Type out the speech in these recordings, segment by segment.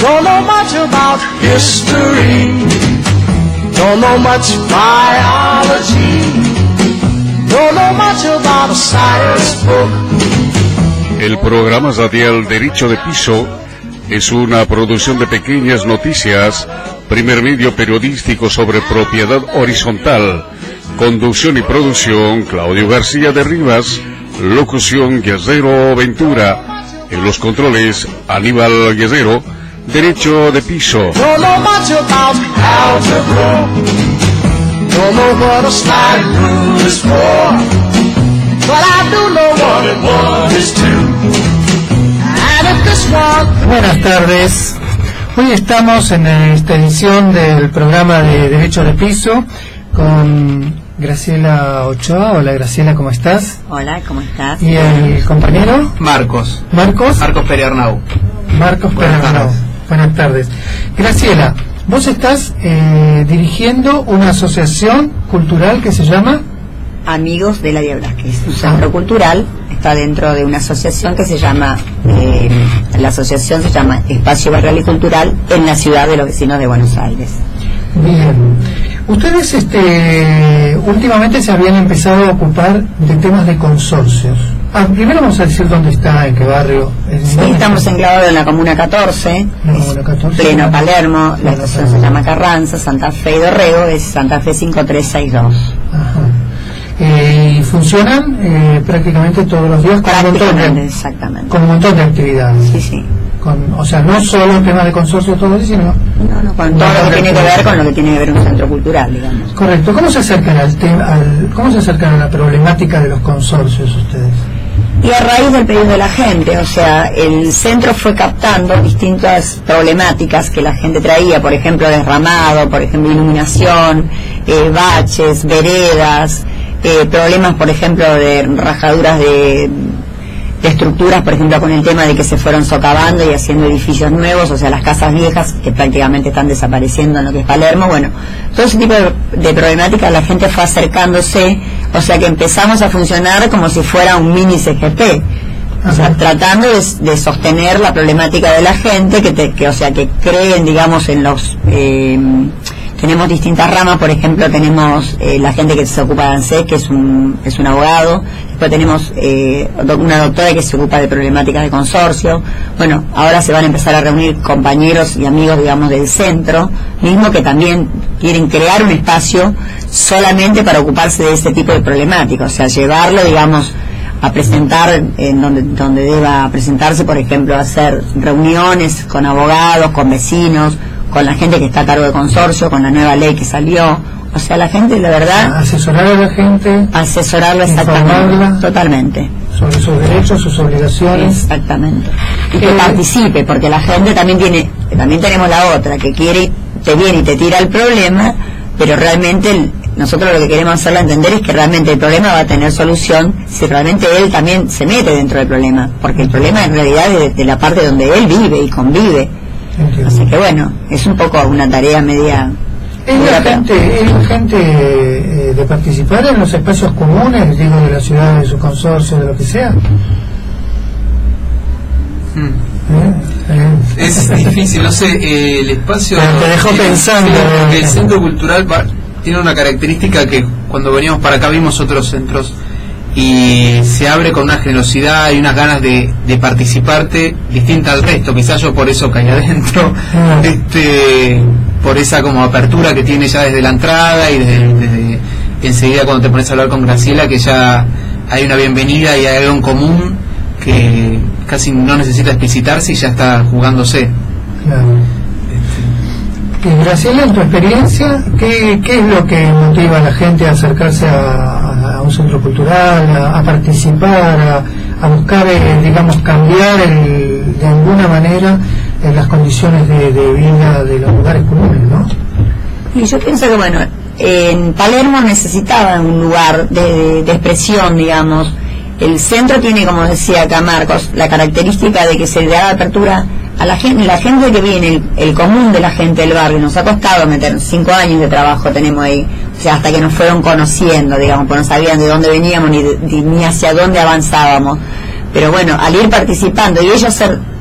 Don't know much about history. Don't know much biology. Don't know much about a science book. El programa radial Derecho de Piso es una producción de Pequeñas Noticias, primer medio periodístico sobre propiedad horizontal. Conducción y producción, Claudio García de Rivas. Locución, Guerrero Ventura. En los controles, Aníbal Guerrero. Derecho de Piso. Don't know much about algebra. Don't know what a slide rule is for. But I do know 1 and 1 is 2. And if this one... Buenas tardes. Hoy estamos en esta edición del programa de Derecho de Piso con Graciela Ochoa. Hola Graciela, ¿cómo estás? Hola, ¿cómo estás? ¿Y el compañero? Marcos Periarnau. Marcos Periarnau. Buenas tardes. Graciela, vos estás dirigiendo una asociación cultural que se llama... Amigos de la Vía Velázquez, un centro cultural, está dentro de una asociación que se llama, la asociación se llama Espacio Barrial y Cultural en la ciudad de los vecinos de Buenos Aires. Bien. Ustedes últimamente se habían empezado a ocupar de temas de consorcios. Primero vamos a decir dónde está, en qué barrio. Sí, estamos enclavados en la Comuna 14, pleno Palermo, la estación se llama Carranza, Santa Fe y Dorrego, es Santa Fe 5362. Ajá. Y funcionan prácticamente todos los días exactamente. Con un montón de actividades. Sí. O sea, no solo temas de consorcio todos los días, sino... No, con todo lo que tiene que ver con lo que tiene que ver un centro cultural, digamos. Correcto. ¿Cómo se acercan cómo se acercan a la problemática de los consorcios ustedes? Y a raíz del pedido de la gente, o sea, el centro fue captando distintas problemáticas que la gente traía, por ejemplo, derramado, por ejemplo, iluminación, baches, veredas, problemas, por ejemplo, de rajaduras de estructuras, por ejemplo, con el tema de que se fueron socavando y haciendo edificios nuevos, o sea, las casas viejas que prácticamente están desapareciendo en lo que es Palermo. Bueno, todo ese tipo de problemáticas la gente fue acercándose, o sea que empezamos a funcionar como si fuera un mini CGP, o sea, tratando de sostener la problemática de la gente, que creen, digamos, en los... tenemos distintas ramas, por ejemplo, tenemos la gente que se ocupa de ANSES, que es un abogado. Después tenemos una doctora que se ocupa de problemáticas de consorcio. Bueno, ahora se van a empezar a reunir compañeros y amigos, digamos, del centro, mismo que también quieren crear un espacio solamente para ocuparse de ese tipo de problemáticas, o sea, llevarlo, digamos, a presentar en donde deba presentarse, por ejemplo, hacer reuniones con abogados, con vecinos, con la gente que está a cargo de consorcio, con la nueva ley que salió. O sea, la gente, la verdad... Asesorar a la gente. Asesorarla exactamente. Totalmente. Sobre sus derechos, sus obligaciones. Exactamente. Y que participe, porque la gente también tenemos la otra, que quiere, te viene y te tira el problema, pero realmente nosotros lo que queremos hacerle entender es que realmente el problema va a tener solución si realmente él también se mete dentro del problema, porque el problema en realidad es de la parte donde él vive y convive. Entiendo. Así que bueno, es un poco una tarea media... ¿Es la gente de participar en los espacios comunes, digo, de la ciudad, de su consorcio, de lo que sea? Es difícil, no sé, el espacio... Te dejó pensando. Sí, el centro cultural tiene una característica que cuando veníamos para acá vimos otros centros y se abre con una generosidad y unas ganas de participarte distinta al resto. Quizás yo por eso caí adentro, por esa como apertura que tiene ya desde la entrada y desde enseguida cuando te pones a hablar con Graciela, que ya hay una bienvenida y hay algo en común que casi no necesita explicitarse y ya está jugándose. Claro. Graciela, en tu experiencia, ¿qué es lo que motiva a la gente a acercarse a un centro cultural, a participar, a buscar, digamos, cambiar de alguna manera las condiciones de vida de los lugares comunes, ¿no? Y yo pienso que, bueno, en Palermo necesitaba un lugar de expresión, digamos. El centro tiene, como decía acá Marcos, la característica de que se le da apertura a la gente que viene, el común de la gente del barrio. Nos ha costado meter 5 años de trabajo, tenemos ahí, o sea, hasta que nos fueron conociendo, digamos, porque no sabían de dónde veníamos ni hacia dónde avanzábamos. Pero bueno, al ir participando y ellos ser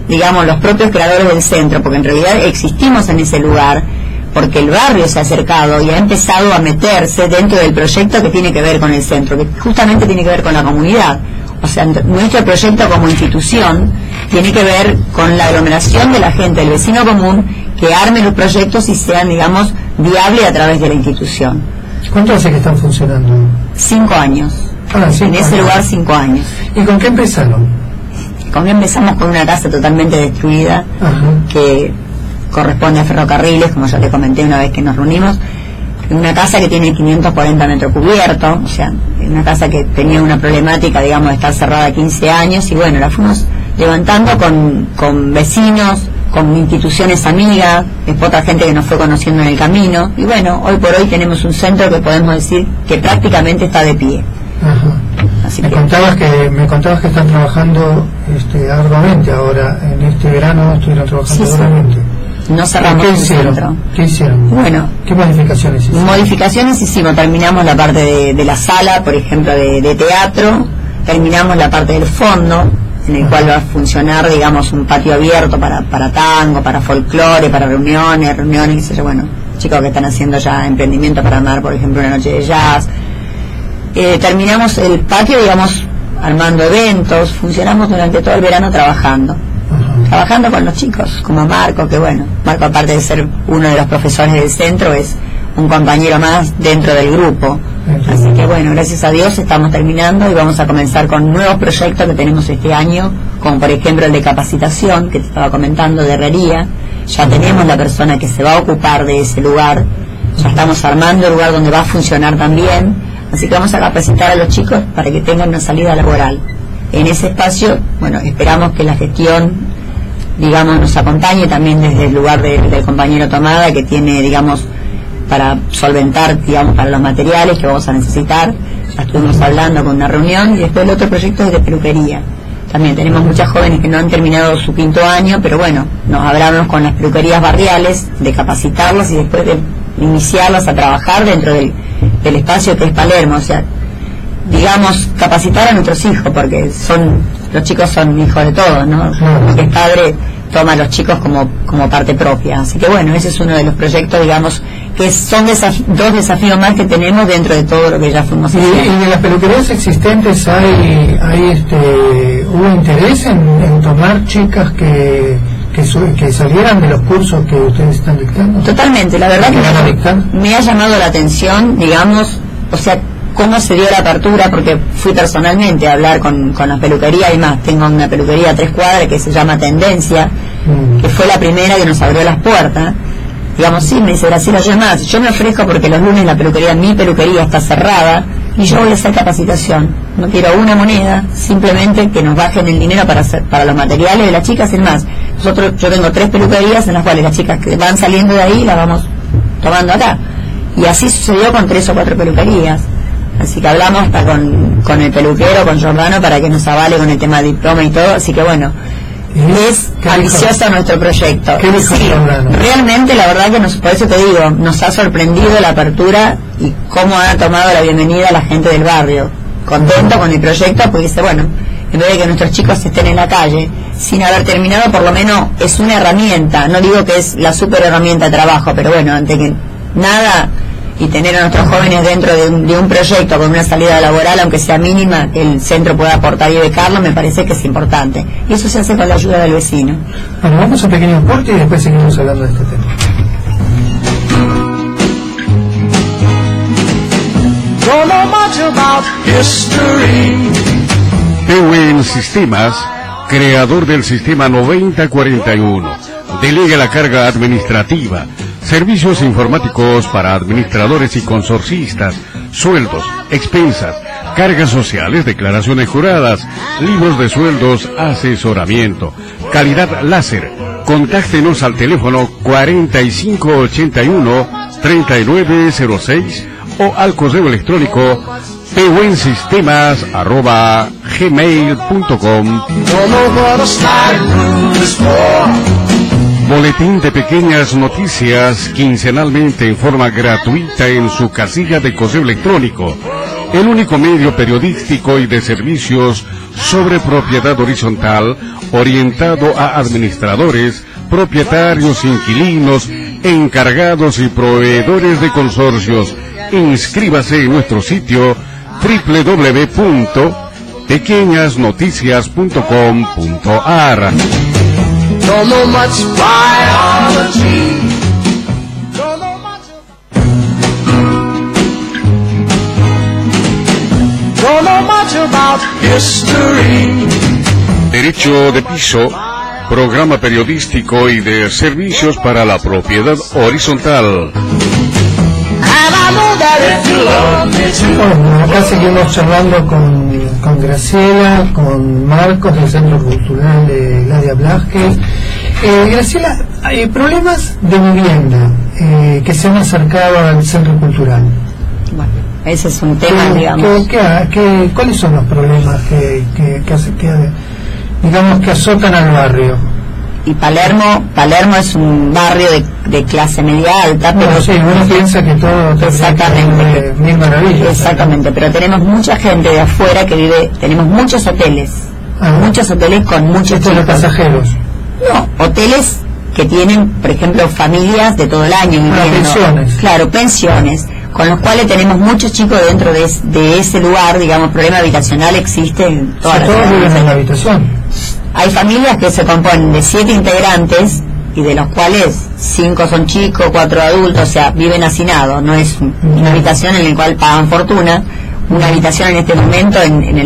digamos, los propios creadores del centro, porque en realidad existimos en ese lugar, porque el barrio se ha acercado y ha empezado a meterse dentro del proyecto que tiene que ver con el centro, que justamente tiene que ver con la comunidad. O sea, nuestro proyecto como institución tiene que ver con la aglomeración de la gente, del vecino común, que arme los proyectos y sean, digamos, viables a través de la institución. ¿Cuánto hace que están funcionando? 5 años. Ah, 5 en ese años. lugar 5 años. ¿Y con qué empezaron? Empezamos con una casa totalmente destruida, Ajá. que corresponde a Ferrocarriles, como ya te comenté una vez que nos reunimos. Una casa que tiene 540 metros cubiertos, o sea, una casa que tenía una problemática, digamos, de estar cerrada 15 años, y bueno, la fuimos levantando con vecinos, con instituciones amigas, después otra gente que nos fue conociendo en el camino, y bueno, hoy por hoy tenemos un centro que podemos decir que prácticamente está de pie. Ajá. Así Me que contabas que están trabajando arduamente ahora, en este verano estuvieron trabajando Sí, sí. arduamente. no cerramos ¿Qué el hicieron? centro. ¿Qué hicieron? Bueno, ¿Qué modificaciones hicieron? modificaciones hicimos, terminamos la parte de la sala, por ejemplo, de teatro, terminamos la parte del fondo, en el cual va a funcionar, digamos, un patio abierto para tango, para folclore, para reuniones, qué sé yo, bueno, chicos que están haciendo ya emprendimiento para armar, por ejemplo, una noche de jazz. Terminamos el patio, digamos, armando eventos, funcionamos durante todo el verano trabajando con los chicos, como Marco, que bueno, Marco, aparte de ser uno de los profesores del centro, es un compañero más dentro del grupo. Así que bueno, gracias a Dios estamos terminando y vamos a comenzar con nuevos proyectos que tenemos este año, como por ejemplo el de capacitación, que te estaba comentando, de herrería. Ya tenemos la persona que se va a ocupar de ese lugar, ya estamos armando el lugar donde va a funcionar también, así que vamos a capacitar a los chicos para que tengan una salida laboral. En ese espacio, bueno, esperamos que la gestión, digamos, nos acompañe también desde el lugar del compañero Tomada, que tiene, digamos, para solventar, digamos, para los materiales que vamos a necesitar. Ya estuvimos hablando con una reunión, y después el otro proyecto es de peluquería. También tenemos muchas jóvenes que no han terminado su 5º año, pero bueno, nos hablamos con las peluquerías barriales de capacitarlas y después de iniciarlas a trabajar dentro del espacio que es Palermo. O sea, digamos, capacitar a nuestros hijos, porque los chicos son hijos de todos, ¿no? El que es padre toma a los chicos como parte propia. Así que bueno, ese es uno de los proyectos, digamos, que son dos desafíos más que tenemos dentro de todo lo que ya fuimos haciendo. ¿Y de las peluquerías existentes hubo interés en tomar chicas que salieran de los cursos que ustedes están dictando? Totalmente, la verdad ¿Que van a que dictar? me ha llamado la atención, digamos, o sea, cómo se dio la apertura, porque fui personalmente a hablar con la peluquería y más. Tengo una peluquería a 3 cuadras que se llama Tendencia, que fue la primera que nos abrió las puertas. Digamos, sí, me dice Graciela, yo más, yo me ofrezco porque los lunes mi peluquería está cerrada y yo voy a hacer capacitación. No quiero una moneda, simplemente que nos bajen el dinero para los materiales de las chicas. Es más, yo tengo 3 peluquerías en las cuales las chicas que van saliendo de ahí las vamos tomando acá. Y así sucedió con 3 o 4 peluquerías. Así que hablamos hasta con el peluquero, con Giordano, para que nos avale con el tema de diploma y todo. Así que bueno, es ambicioso nuestro proyecto. ¿Qué dijo Giordano? Realmente, la verdad que por eso te digo, nos ha sorprendido la apertura y cómo ha tomado la bienvenida a la gente del barrio. Contento con el proyecto, porque dice, bueno, en vez de que nuestros chicos estén en la calle sin haber terminado, por lo menos es una herramienta. No digo que es la super herramienta de trabajo, pero bueno, antes que nada, y tener a nuestros jóvenes dentro de un proyecto con una salida laboral, aunque sea mínima, que el centro pueda aportar y becarlo, me parece que es importante. Y eso se hace con la ayuda del vecino. Bueno, vamos a un pequeño corte y después seguimos hablando de este tema. Don't know much about history. Pewen Sistemas, creador del sistema 9041, delega la carga administrativa, servicios informáticos para administradores y consorcistas, sueldos, expensas, cargas sociales, declaraciones juradas, libros de sueldos, asesoramiento, calidad láser. Contáctenos al teléfono 4581-3906 o al correo electrónico pewensistemas@gmail.com. Don't know what a slide rule is for. Boletín de pequeñas noticias quincenalmente en forma gratuita en su casilla de correo electrónico. el único medio periodístico y de servicios sobre propiedad horizontal orientado a administradores, propietarios, inquilinos, encargados y proveedores de consorcios. Inscríbase en nuestro sitio www.pequeñasnoticias.com.ar. Don't know much biology. Don't know much about history. Derecho de Piso, programa periodístico y de servicios para la propiedad horizontal. Bueno, acá seguimos charlando con Graciela, con Marcos del Centro Cultural de Ladia Blasquez. Graciela, hay problemas de vivienda que se han acercado al Centro Cultural. Bueno, ese es un tema, digamos. ¿Cuáles son los problemas que digamos que azotan al barrio? Y Palermo es un barrio de clase media alta, pero bueno, sí, uno piensa que todo exactamente mil maravillas. Exactamente, pero tenemos mucha gente de afuera que vive, tenemos muchos hoteles con muchos chicos. Pasajeros. No, hoteles que tienen, por ejemplo, familias de todo el año viviendo. Pensiones. Claro, pensiones, con los cuales tenemos muchos chicos dentro de ese lugar, digamos, problema habitacional existe en todas las todos viven en la habitación. Hay familias que se componen de 7 integrantes y de los cuales 5 son chicos, 4 adultos, o sea, viven hacinados. No es una habitación en la cual pagan fortuna. Una habitación en este momento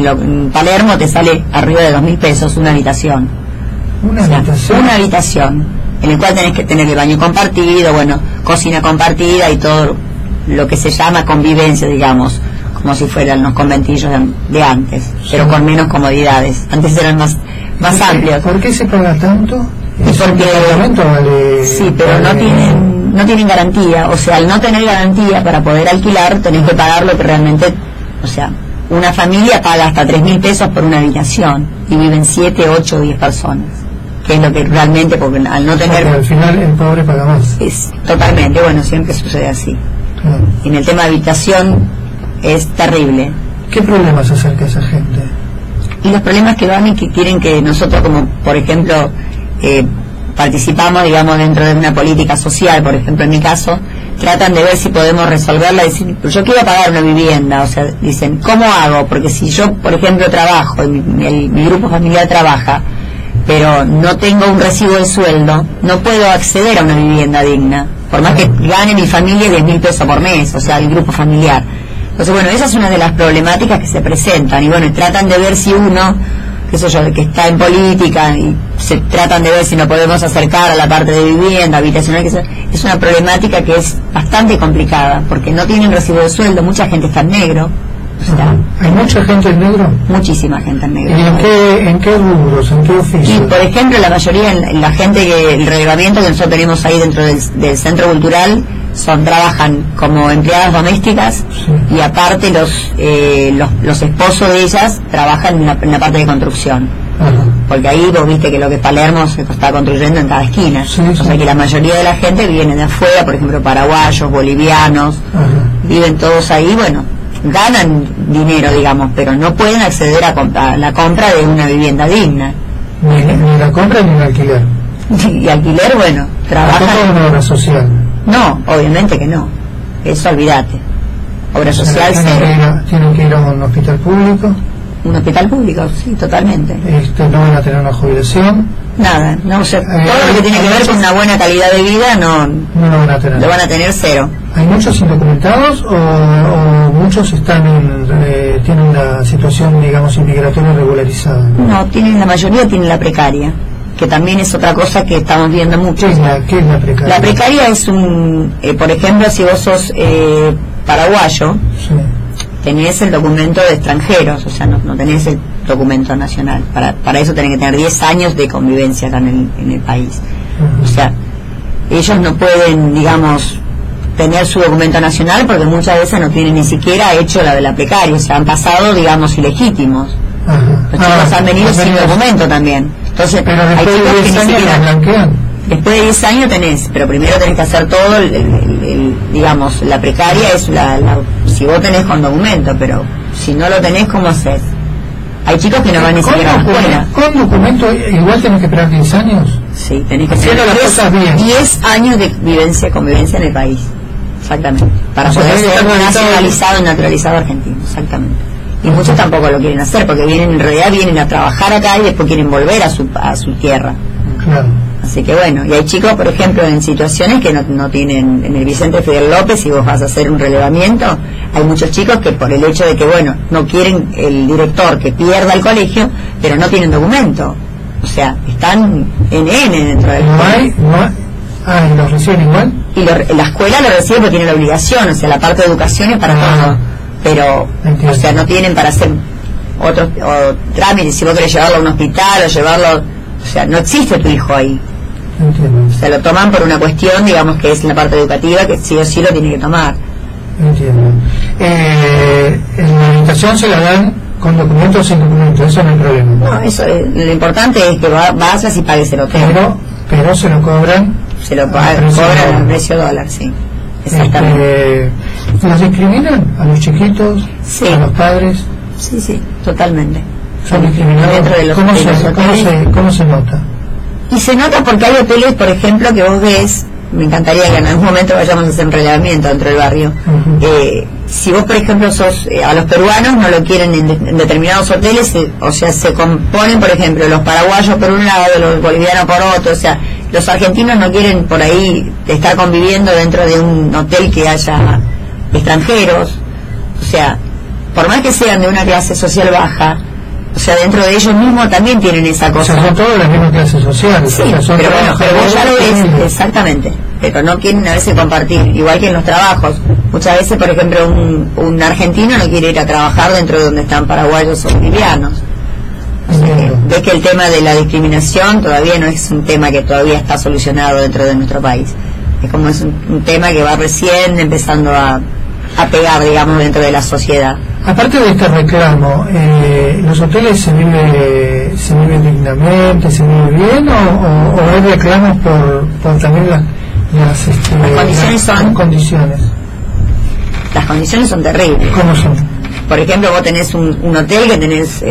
en Palermo te sale arriba de 2.000 pesos una habitación. ¿Una habitación? Una habitación en la cual tenés que tener el baño compartido, bueno, cocina compartida y todo lo que se llama convivencia, digamos, como si fueran los conventillos de antes, pero con menos comodidades. Antes eran más amplios. ¿Por qué se paga tanto? Porque vale, sí, pero no tienen garantía. O sea, al no tener garantía para poder alquilar, tenés que pagar lo que realmente, o sea, una familia paga hasta 3.000 pesos por una habitación y viven 7, 8, 10 personas, que es lo que realmente, porque al no tener, al final el pobre paga más. Es totalmente, bueno, siempre sucede así. Claro. Y en el tema de habitación es terrible. ¿Qué problemas acerca esa gente? Y los problemas que van y que quieren que nosotros, como por ejemplo, participamos, digamos, dentro de una política social, por ejemplo, en mi caso, tratan de ver si podemos resolverla, decir, yo quiero pagar una vivienda, o sea, dicen, ¿cómo hago? Porque si yo, por ejemplo, trabajo, y mi grupo familiar trabaja, pero no tengo un recibo de sueldo, no puedo acceder a una vivienda digna, por más que gane mi familia 10.000 pesos por mes, o sea, el grupo familiar. Entonces, bueno, esa es una de las problemáticas que se presentan, y bueno, y tratan de ver si uno, qué sé yo, que está en política, y se tratan de ver si nos podemos acercar a la parte de vivienda, habitacional, que es una problemática que es bastante complicada, porque no tienen recibo de sueldo, mucha gente está en negro. O sea, ¿hay mucha gente en negro? Muchísima gente en negro. ¿Y en qué rubros, en qué oficios? Y, por ejemplo, la mayoría, la gente el relevamiento que nosotros tenemos ahí dentro del centro cultural, trabajan como empleadas domésticas, sí. Y aparte los esposos de ellas trabajan en la parte de construcción. Ajá. Porque ahí vos viste que lo que es Palermo se está construyendo en cada esquina. Sí, o sea que la mayoría de la gente viene de afuera, por ejemplo, paraguayos, bolivianos. Ajá. Viven todos ahí, bueno, ganan dinero, digamos, pero no pueden acceder a la compra de una vivienda digna. Ni la compra ni el alquiler. Y alquiler, bueno, trabajan. ¿Tampoco una obra social? No, obviamente que no. Eso olvídate. Obra social ¿Tienen que ir a un hospital público? Un hospital público, sí, totalmente. ¿No van a tener una jubilación? Nada, no, o sea, todo lo que tiene que ver con una buena calidad de vida no lo van a tener. Lo van a tener cero. ¿Hay muchos indocumentados o muchos tienen la situación, digamos, inmigratoria regularizada? No, la mayoría tienen la precaria, que también es otra cosa que estamos viendo mucho. ¿Qué es la precaria? La precaria es por ejemplo, si vos sos paraguayo, sí, tenés el documento de extranjeros, o sea, no tenés el documento nacional. Para eso tenés que tener 10 años de convivencia acá en el país. O sea, ellos no pueden, digamos, tener su documento nacional porque muchas veces no tienen ni siquiera hecho la de la precaria, o sea, han pasado, digamos, ilegítimos. Los chicos han venido sin documento también. Entonces, pero hay chicos que ni siquiera blanquean. Después de 10 años pero primero tenés que hacer todo digamos, la precaria es si vos tenés con documento, pero Si no lo tenés, ¿cómo haces? Hay chicos que no van ni siquiera a la escuela. ¿Con documento igual tenés que esperar 10 años? Sí, tenés que Haciendo las cosas bien. 10 años de convivencia en el país. Exactamente. Para O sea, poder tenés que ser estar nacionalizado y naturalizado argentino. Exactamente. Y muchos tampoco lo quieren hacer porque en realidad vienen a trabajar acá y después quieren volver a su tierra. Claro. Así que bueno, y hay chicos, por ejemplo, en situaciones que no tienen, en el Vicente Fidel López, si vos vas a hacer un relevamiento, hay muchos chicos que por el hecho de que, bueno, no quieren el director que pierda el colegio, pero no tienen documento. O sea, están NN dentro del colegio. ¿Y los reciben igual? Y la escuela lo recibe porque tiene la obligación, o sea, la parte de educación es para todo. Pero, entiendo. O sea, no tienen para hacer otros trámites, si vos querés llevarlo a un hospital o llevarlo, o sea, no existe tu hijo ahí. Entiendo. Se lo toman por una cuestión, digamos, que es la parte educativa, que sí o sí lo tiene que tomar. Entiendo. En la habitación se la dan con documento o sin documento, eso no hay problema. No, eso lo importante es que vayas y pagues el hotel. Pero se lo cobran. Se lo cobran al precio dólar, sí. Exactamente. ¿Los discriminan a los chiquitos, sí, a los padres? Sí, totalmente. ¿Son discriminados? Dentro de los hoteles. ¿Cómo se nota? Y se nota porque hay hoteles, por ejemplo, que vos ves, me encantaría que en algún momento vayamos a hacer un relevamiento dentro del barrio. Si vos, por ejemplo, a los peruanos no lo quieren en determinados hoteles, o sea, se componen, por ejemplo, los paraguayos por un lado, los bolivianos por otro, o sea, los argentinos no quieren por ahí estar conviviendo dentro de un hotel que haya extranjeros, o sea, por más que sean de una clase social baja, o sea, dentro de ellos mismos también tienen esa cosa. O sea, son todos de la misma clase social. Sí, o sea, son pero bueno, pero vos ya lo ves, familias. exactamente, pero no quieren a veces compartir, igual que en los trabajos. Muchas veces, por ejemplo, un argentino no quiere ir a trabajar dentro de donde están paraguayos o bolivianos. Ves que el tema de la discriminación todavía no es un tema que todavía está solucionado dentro de nuestro país. Es como es un tema que va recién empezando a pegar, digamos, dentro de la sociedad. Aparte de este reclamo, ¿los hoteles se vive dignamente, se vive bien o hay reclamos por también las condiciones? Las condiciones son terribles. ¿Cómo son? Por ejemplo, vos tenés un hotel que tenés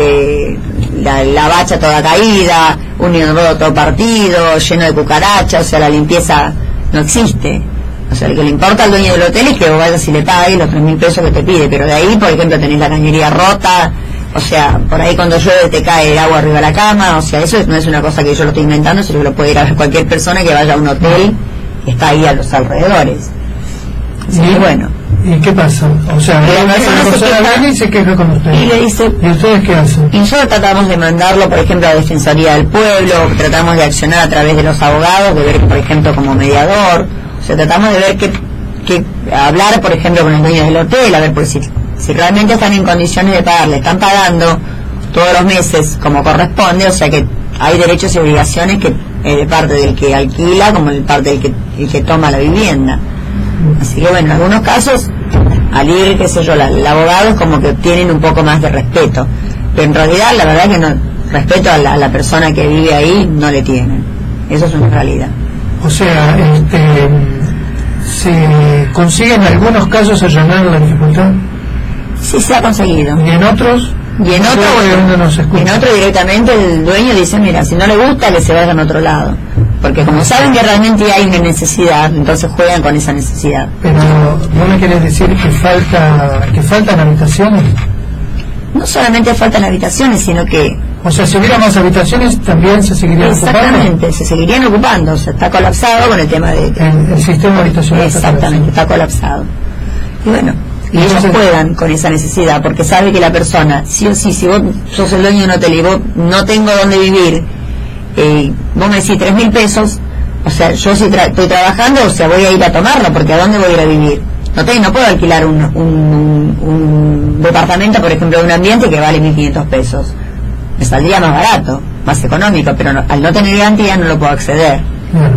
la bacha toda caída, un inodoro todo partido, lleno de cucarachas, o sea, la limpieza no existe. O sea, lo que le importa al dueño del hotel es que vos vayas y le pagues los 3.000 pesos que te pide, pero de ahí, por ejemplo, tenés la cañería rota, o sea, por ahí cuando llueve te cae el agua arriba de la cama, o sea, eso no es una cosa que yo lo estoy inventando, sino que lo puede ir a ver cualquier persona que vaya a un hotel que está ahí a los alrededores. Así que bueno. ¿Y qué pasa? O sea, la persona viene y se queja con usted. Y le dice, ¿y ustedes qué hacen? Y nosotros tratamos de mandarlo, por ejemplo, a Defensoría del Pueblo, tratamos de accionar a través de los abogados, de ver, por ejemplo, como mediador, o sea, tratamos de ver que hablar, por ejemplo, con el dueño del hotel, a ver pues, si realmente están en condiciones de pagar, le están pagando todos los meses como corresponde, o sea que hay derechos y obligaciones que de parte del que alquila como de parte del que toma la vivienda. Así que bueno, en algunos casos, al ir, qué sé yo, el abogado es como que tienen un poco más de respeto, pero en realidad la verdad que no, respeto a la persona que vive ahí no le tienen, eso es una realidad. O sea, ¿se consigue en algunos casos allanar la dificultad? Sí, se ha conseguido. ¿Y en otros? Y en otro directamente el dueño dice, mira, si no le gusta que se vaya a otro lado, porque como saben que realmente hay una necesidad, entonces juegan con esa necesidad. Pero ¿no me querés decir que faltan habitaciones? No solamente faltan habitaciones, sino que... O sea, si hubiera más habitaciones también se seguirían ocupando. Exactamente, se seguirían ocupando, o sea, está colapsado con el tema de... El sistema habitacional. Exactamente, está colapsado. Y bueno, y ellos juegan con esa necesidad, porque sabe que la persona, sí o sí, si vos sos el dueño de un hotel y vos no tengo dónde vivir, vos me decís 3.000 pesos, o sea, yo si estoy trabajando, o sea, voy a ir a tomarlo, porque ¿a dónde voy a ir a vivir? No puedo alquilar un departamento, por ejemplo, de un ambiente que vale 1.500 pesos. Me saldría más barato, más económico, pero al no tener garantía no lo puedo acceder. Bueno.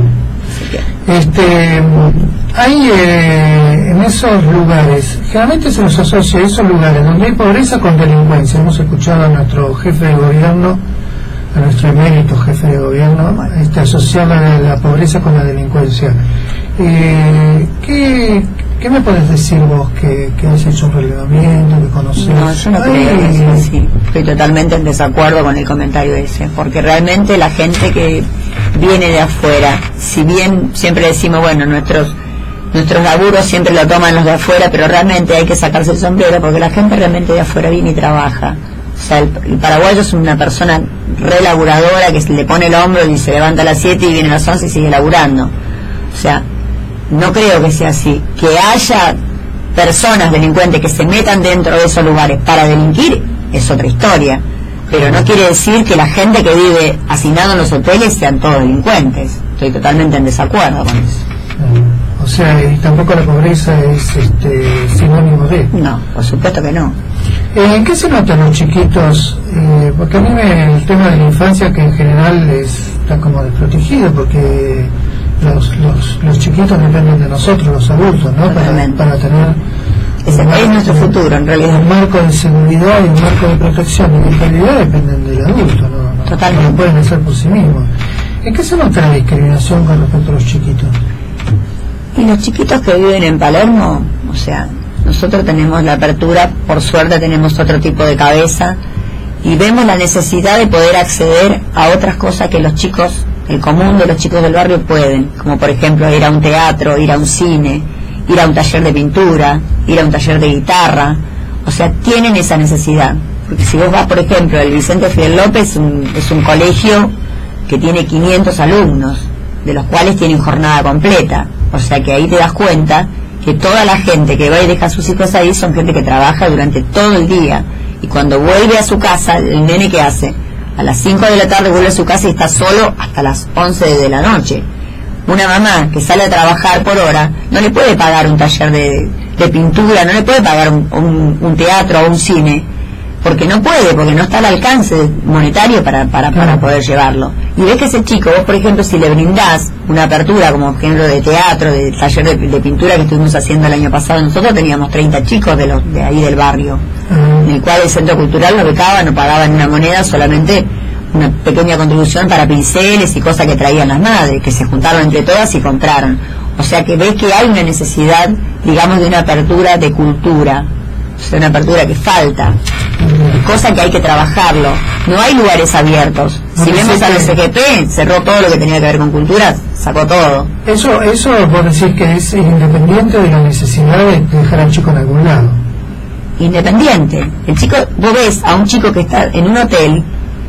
Hay en esos lugares, generalmente se los asocia a esos lugares donde hay pobreza con delincuencia. Hemos escuchado a nuestro jefe de gobierno, a nuestro emérito jefe de gobierno, asociar la pobreza con la delincuencia. ¿Qué ¿Qué me puedes decir vos que has hecho un relevamiento, que conoces? No, yo no creo que sea así. Estoy totalmente en desacuerdo con el comentario ese, porque realmente la gente que viene de afuera, si bien siempre decimos, bueno, nuestros laburos siempre lo toman los de afuera, pero realmente hay que sacarse el sombrero, porque la gente realmente de afuera viene y trabaja. O sea, el paraguayo es una persona re laburadora que se le pone el hombro y se levanta a las 7 y viene a las 11 y sigue laburando. O sea, no creo que sea así. Que haya personas delincuentes que se metan dentro de esos lugares para delinquir es otra historia, pero no quiere decir que la gente que vive hacinado en los hoteles sean todos delincuentes. Estoy totalmente en desacuerdo con eso. O sea, y tampoco la pobreza es sinónimo de... No, por supuesto que no. ¿En qué se notan los chiquitos? Porque a mí el tema de la infancia, que en general está como desprotegido, porque los chiquitos dependen de nosotros, los adultos, ¿no? Para tener... Es nuestro futuro, en realidad. Un marco de seguridad y un marco de protección, y en realidad dependen del adulto, ¿no? Totalmente. No pueden hacer por sí mismos. ¿En qué se nota la discriminación con respecto a los chiquitos? Y los chiquitos que viven en Palermo, o sea, nosotros tenemos la apertura, por suerte tenemos otro tipo de cabeza, y vemos la necesidad de poder acceder a otras cosas que los chicos, el común de los chicos del barrio pueden, como por ejemplo ir a un teatro, ir a un cine, ir a un taller de pintura, ir a un taller de guitarra. O sea, tienen esa necesidad, porque si vos vas, por ejemplo, el Vicente Fidel López es un colegio que tiene 500 alumnos, de los cuales tienen jornada completa. O sea que ahí te das cuenta que toda la gente que va y deja a sus hijos ahí son gente que trabaja durante todo el día, y cuando vuelve a su casa, el nene que hace a las 5 de la tarde vuelve a su casa y está solo hasta las 11 de la noche. Una mamá que sale a trabajar por hora no le puede pagar un taller de pintura, no le puede pagar un teatro o un cine, porque no puede, porque no está al alcance monetario para poder llevarlo. Y ves que ese chico, vos por ejemplo, si le brindás una apertura como ejemplo de teatro, de taller de pintura que estuvimos haciendo el año pasado, nosotros teníamos 30 chicos de ahí del barrio, en el cual el centro cultural no becaba, no pagaba en una moneda, solamente una pequeña contribución para pinceles y cosas que traían las madres, que se juntaron entre todas y compraron. O sea que ves que hay una necesidad, digamos, de una apertura de cultura, o sea, una apertura que falta, cosa que hay que trabajarlo. No hay lugares abiertos. Si vemos a la CGP, cerró todo lo que tenía que ver con cultura, sacó todo. Eso vos decís que es independiente de la necesidad de dejar al chico en algún lado. Independiente. El chico, vos ves a un chico que está en un hotel,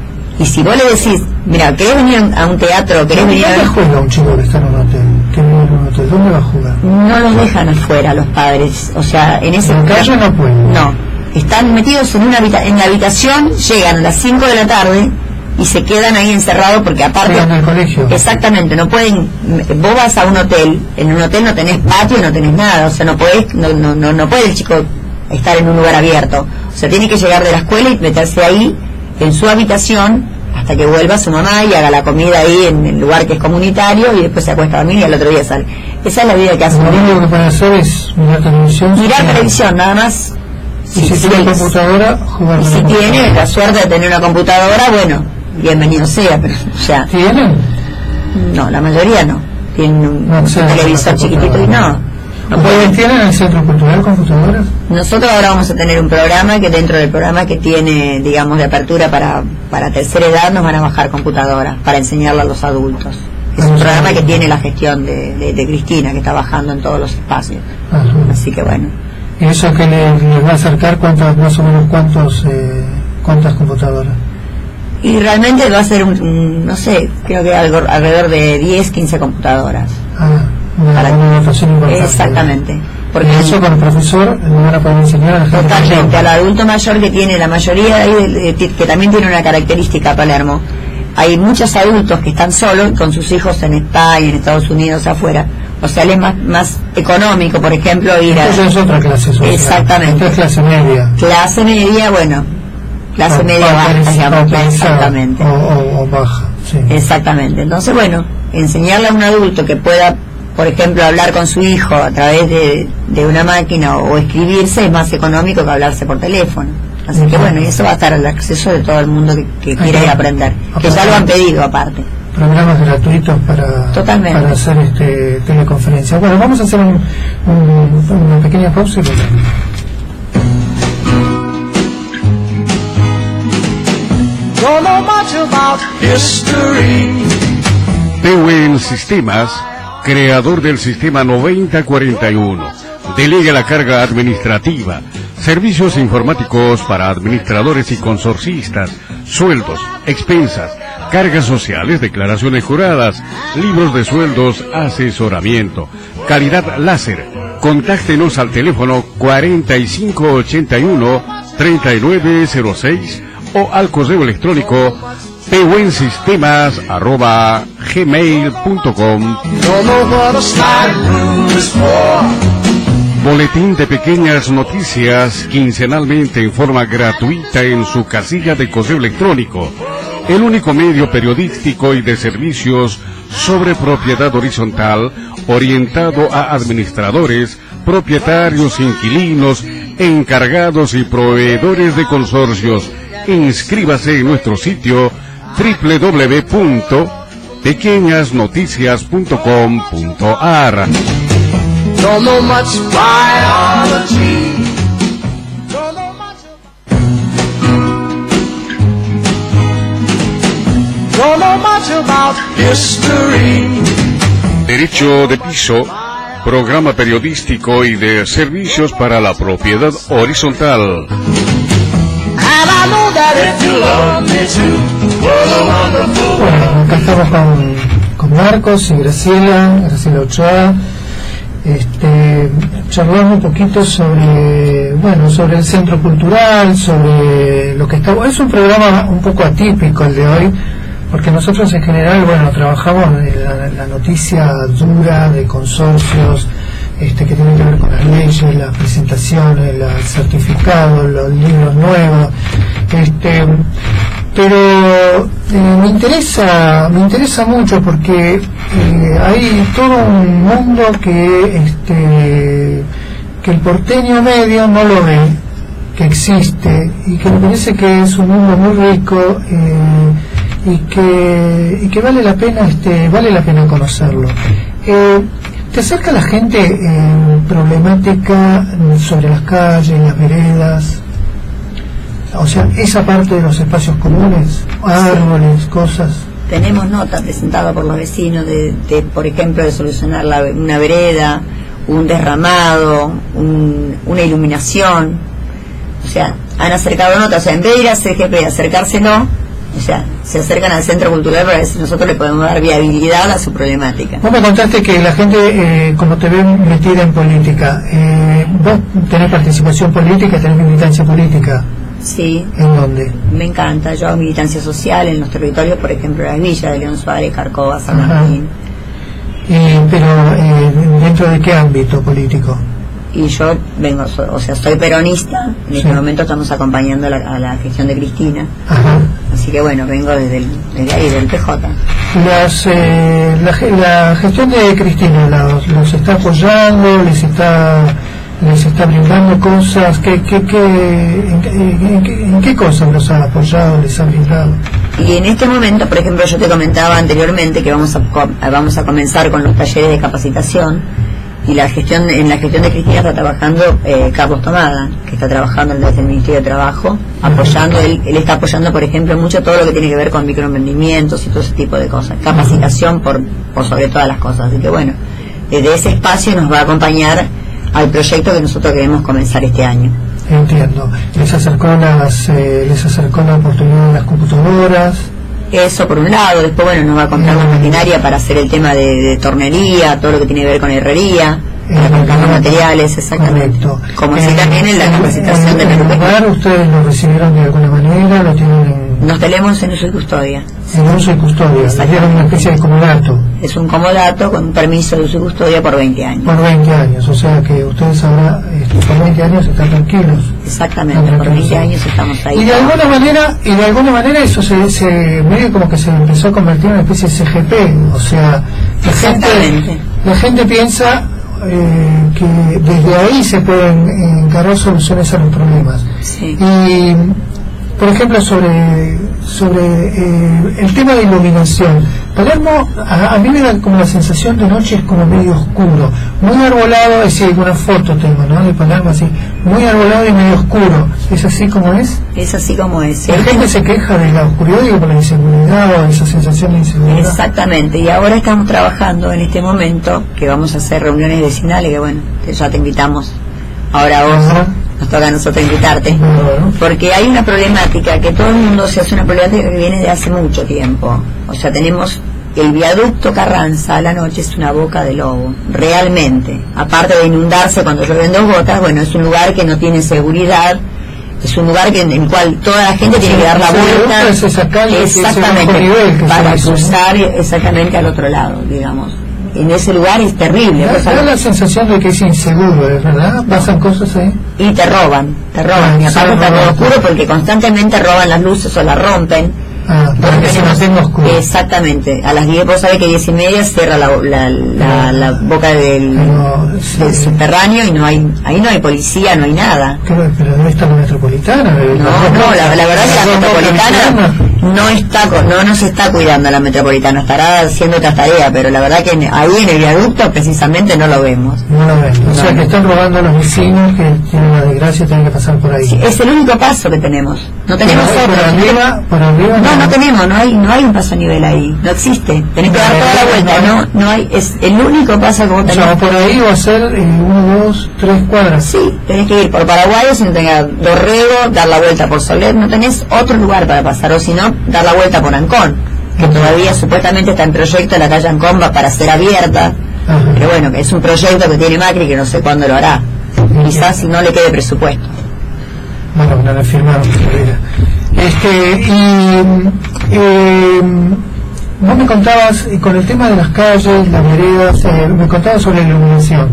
y si vos le decís, mira, ¿querés venir a un teatro? ¿Querés venir ¿Dónde juega un chico que está en un hotel? ¿Dónde va a jugar? No los dejan afuera los padres. O sea, en ese caso no pueden. No. Están metidos en la habitación, llegan a las 5 de la tarde y se quedan ahí encerrados, porque aparte... en el colegio. Exactamente, no pueden... Vos vas a un hotel, en un hotel no tenés patio, no tenés nada, o sea, no puede el chico estar en un lugar abierto. O sea, tiene que llegar de la escuela y meterse ahí, en su habitación, hasta que vuelva su mamá y haga la comida ahí en el lugar que es comunitario, y después se acuesta a dormir y al otro día sale. Esa es la vida que hace. Lo único que pueden hacer es mirar televisión. Mirar televisión, nada más. Y si tiene computadora, jugar. Y si tiene la suerte de tener una computadora, bueno, bienvenido sea, pero ya. ¿Tienen? No, la mayoría no. Tienen un televisor chiquitito y no. ¿Ustedes tienen en el Centro Cultural computadoras? Nosotros ahora vamos a tener un programa que dentro del programa que tiene, digamos, de apertura para tercera edad, nos van a bajar computadoras para enseñarla a los adultos. Es un programa que tiene la gestión de Cristina, que está bajando en todos los espacios. Ajá. Así que bueno. ¿Y eso que les va a acercar más o menos cuántas computadoras? Y realmente va a ser no sé, creo que alrededor de 10, 15 computadoras. Una dotación importante. Exactamente. Porque eso con el profesor le van a poder enseñar a la gente. Totalmente, al adulto mayor que tiene la mayoría de ahí, que también tiene una característica Palermo. Hay muchos adultos que están solos con sus hijos en España, en Estados Unidos, afuera. O sea, les es más económico, por ejemplo, ir a... Eso es otra clase social. Exactamente. Esta es clase media. Clase media, bueno, clase media baja, digamos, exactamente. O baja, sí. Exactamente. Entonces, bueno, enseñarle a un adulto que pueda, por ejemplo, hablar con su hijo a través de una máquina o escribirse, es más económico que hablarse por teléfono. Así que bueno, y eso va a estar al acceso de todo el mundo que quiera ir a aprender, que ya lo han pedido aparte. programas gratuitos para hacer teleconferencias. Bueno, vamos a hacer una pequeña pausa y volvemos. Don't know much about history. PWN Sistemas, creador del sistema 9041, delega la carga administrativa, servicios informáticos para administradores y consorcistas, sueldos, expensas, cargas sociales, declaraciones juradas, libros de sueldos, asesoramiento, calidad láser. Contáctenos al teléfono 4581-3906 o al correo electrónico pwensistemas@gmail.com. Boletín de pequeñas noticias quincenalmente en forma gratuita en su casilla de correo electrónico. El único medio periodístico y de servicios sobre propiedad horizontal orientado a administradores, propietarios, inquilinos, encargados y proveedores de consorcios. Inscríbase en nuestro sitio www.pequeñasnoticias.com.ar. Don't know much biology. Don't know much about history. Derecho de piso, programa periodístico y de servicios para la propiedad horizontal. Bueno, acá estamos con Marcos y Graciela Ochoa, charlando un poquito sobre el centro cultural, sobre lo que está. Es un programa un poco atípico el de hoy, porque nosotros en general, trabajamos en la noticia dura de consorcios, que tienen que ver con las leyes, las presentaciones, los certificados, los libros nuevos, pero me interesa mucho porque hay todo un mundo que el porteño medio no lo ve, que existe, y que me parece que es un mundo muy rico, y que vale la pena conocerlo. ¿Te acerca la gente problemática sobre las calles, las veredas? O sea, esa parte de los espacios comunes, árboles, cosas. Tenemos notas presentadas por los vecinos por ejemplo, de solucionar una vereda, un derramado, una iluminación. O sea, han acercado notas. O sea, en vez de ir a CGP, acercárselo, o sea, se acercan al centro cultural para ver si nosotros le podemos dar viabilidad a su problemática. Vos me contaste que la gente, como te ven metida en política, vos tenés participación política, tenés militancia política. Sí. ¿En dónde? Me encanta. Yo hago militancia social en los territorios, por ejemplo, las villas de León Suárez, Carcova, San Martín. Pero ¿dentro de qué ámbito político? Y yo soy peronista. En este momento estamos acompañando a la gestión de Cristina. Ajá. Así que vengo desde ahí, del PJ. La gestión de Cristina los está apoyando, les está brindando cosas. ¿En qué cosas los ha apoyado, les ha brindado? Y en este momento, por ejemplo, yo te comentaba anteriormente que vamos a comenzar con los talleres de capacitación. Y en la gestión de Cristina está trabajando Carlos Tomada, que está trabajando desde el Ministerio de Trabajo, apoyando, él está apoyando, por ejemplo, mucho todo lo que tiene que ver con microemprendimientos y todo ese tipo de cosas, capacitación por sobre todas las cosas. Así que desde ese espacio nos va a acompañar al proyecto que nosotros queremos comenzar este año. Entiendo. Les acercó la oportunidad de las computadoras. Eso por un lado. Después nos va a comprar la maquinaria para hacer el tema de tornería, todo lo que tiene que ver con herrería, para comprar los materiales, exactamente. Correcto. Como así también en la capacitación de lugar. ¿Ustedes lo recibieron de alguna manera? ¿Lo tienen Nos tenemos en uso y custodia. En uso y custodia. Les dieron una especie de comodato. Es un comodato con un permiso de uso y custodia por 20 años. Por 20 años, o sea que ustedes ahora por 20 años están tranquilos. Exactamente, por 20 años estamos ahí. Y de alguna manera eso se medio como que se empezó a convertir en una especie de CGP, o sea, la gente piensa que desde ahí se pueden encargar soluciones a los problemas. Sí. Y por ejemplo sobre el tema de iluminación, Palermo, a mí me da como la sensación de noche es como medio oscuro, muy arbolado, es decir, una foto tengo, ¿no? De Palermo así, muy arbolado y medio oscuro. ¿Es así como es? Es así como es. La gente se queja de la oscuridad, digo, por la inseguridad o esa sensación de inseguridad. Exactamente, y ahora estamos trabajando en este momento, que vamos a hacer reuniones vecinales, que bueno, que ya te invitamos. Ahora vos, nos toca a nosotros invitarte, porque hay una problemática que todo el mundo se hace, una problemática que viene de hace mucho tiempo. O sea, tenemos el viaducto Carranza a la noche, es una boca de lobo, realmente. Aparte de inundarse cuando llueven 2 gotas, bueno, es un lugar que no tiene seguridad, es un lugar en el cual toda la gente tiene que dar la vuelta, es esa calle, exactamente, nivel, para cruzar exactamente al otro lado, digamos. En ese lugar es terrible. Da la sensación de que es inseguro, ¿verdad? Pasan cosas ahí. Y te roban. Y aparte está todo oscuro porque constantemente roban las luces o las rompen. Para que se mantenga oscuro. Exactamente. A las 10, vos sabés que 10:30 cierra la boca del subterráneo y ahí no hay policía, no hay nada. Pero debe estar la metropolitana. La verdad es que la metropolitana no se está cuidando. La metropolitana estará haciendo otras tareas, pero la verdad que ahí en el viaducto precisamente no lo vemos. O sea que están robando a los vecinos que tienen la desgracia, tienen que pasar por ahí. Sí, es el único paso que tenemos. No tenemos otro. Por arriba no tenemos, no hay un paso a nivel ahí, no existe. Tenés que dar toda la vuelta, no hay, es el único paso que vos tenés. O sea, por ahí va a ser 1, 2, 3 cuadras. Sí, tenés que ir por Paraguay, si no tenés Dorrego, dar la vuelta por Soler, no tenés otro lugar para pasar, o si no, dar la vuelta por Ancón, que todavía supuestamente está en proyecto la calle Ancón va para ser abierta, pero bueno, que es un proyecto que tiene Macri que no sé cuándo lo hará, quizás si no le quede presupuesto. Bueno, no le firmaron todavía. Vos me contabas, con el tema de las calles, las veredas, me contabas sobre la iluminación.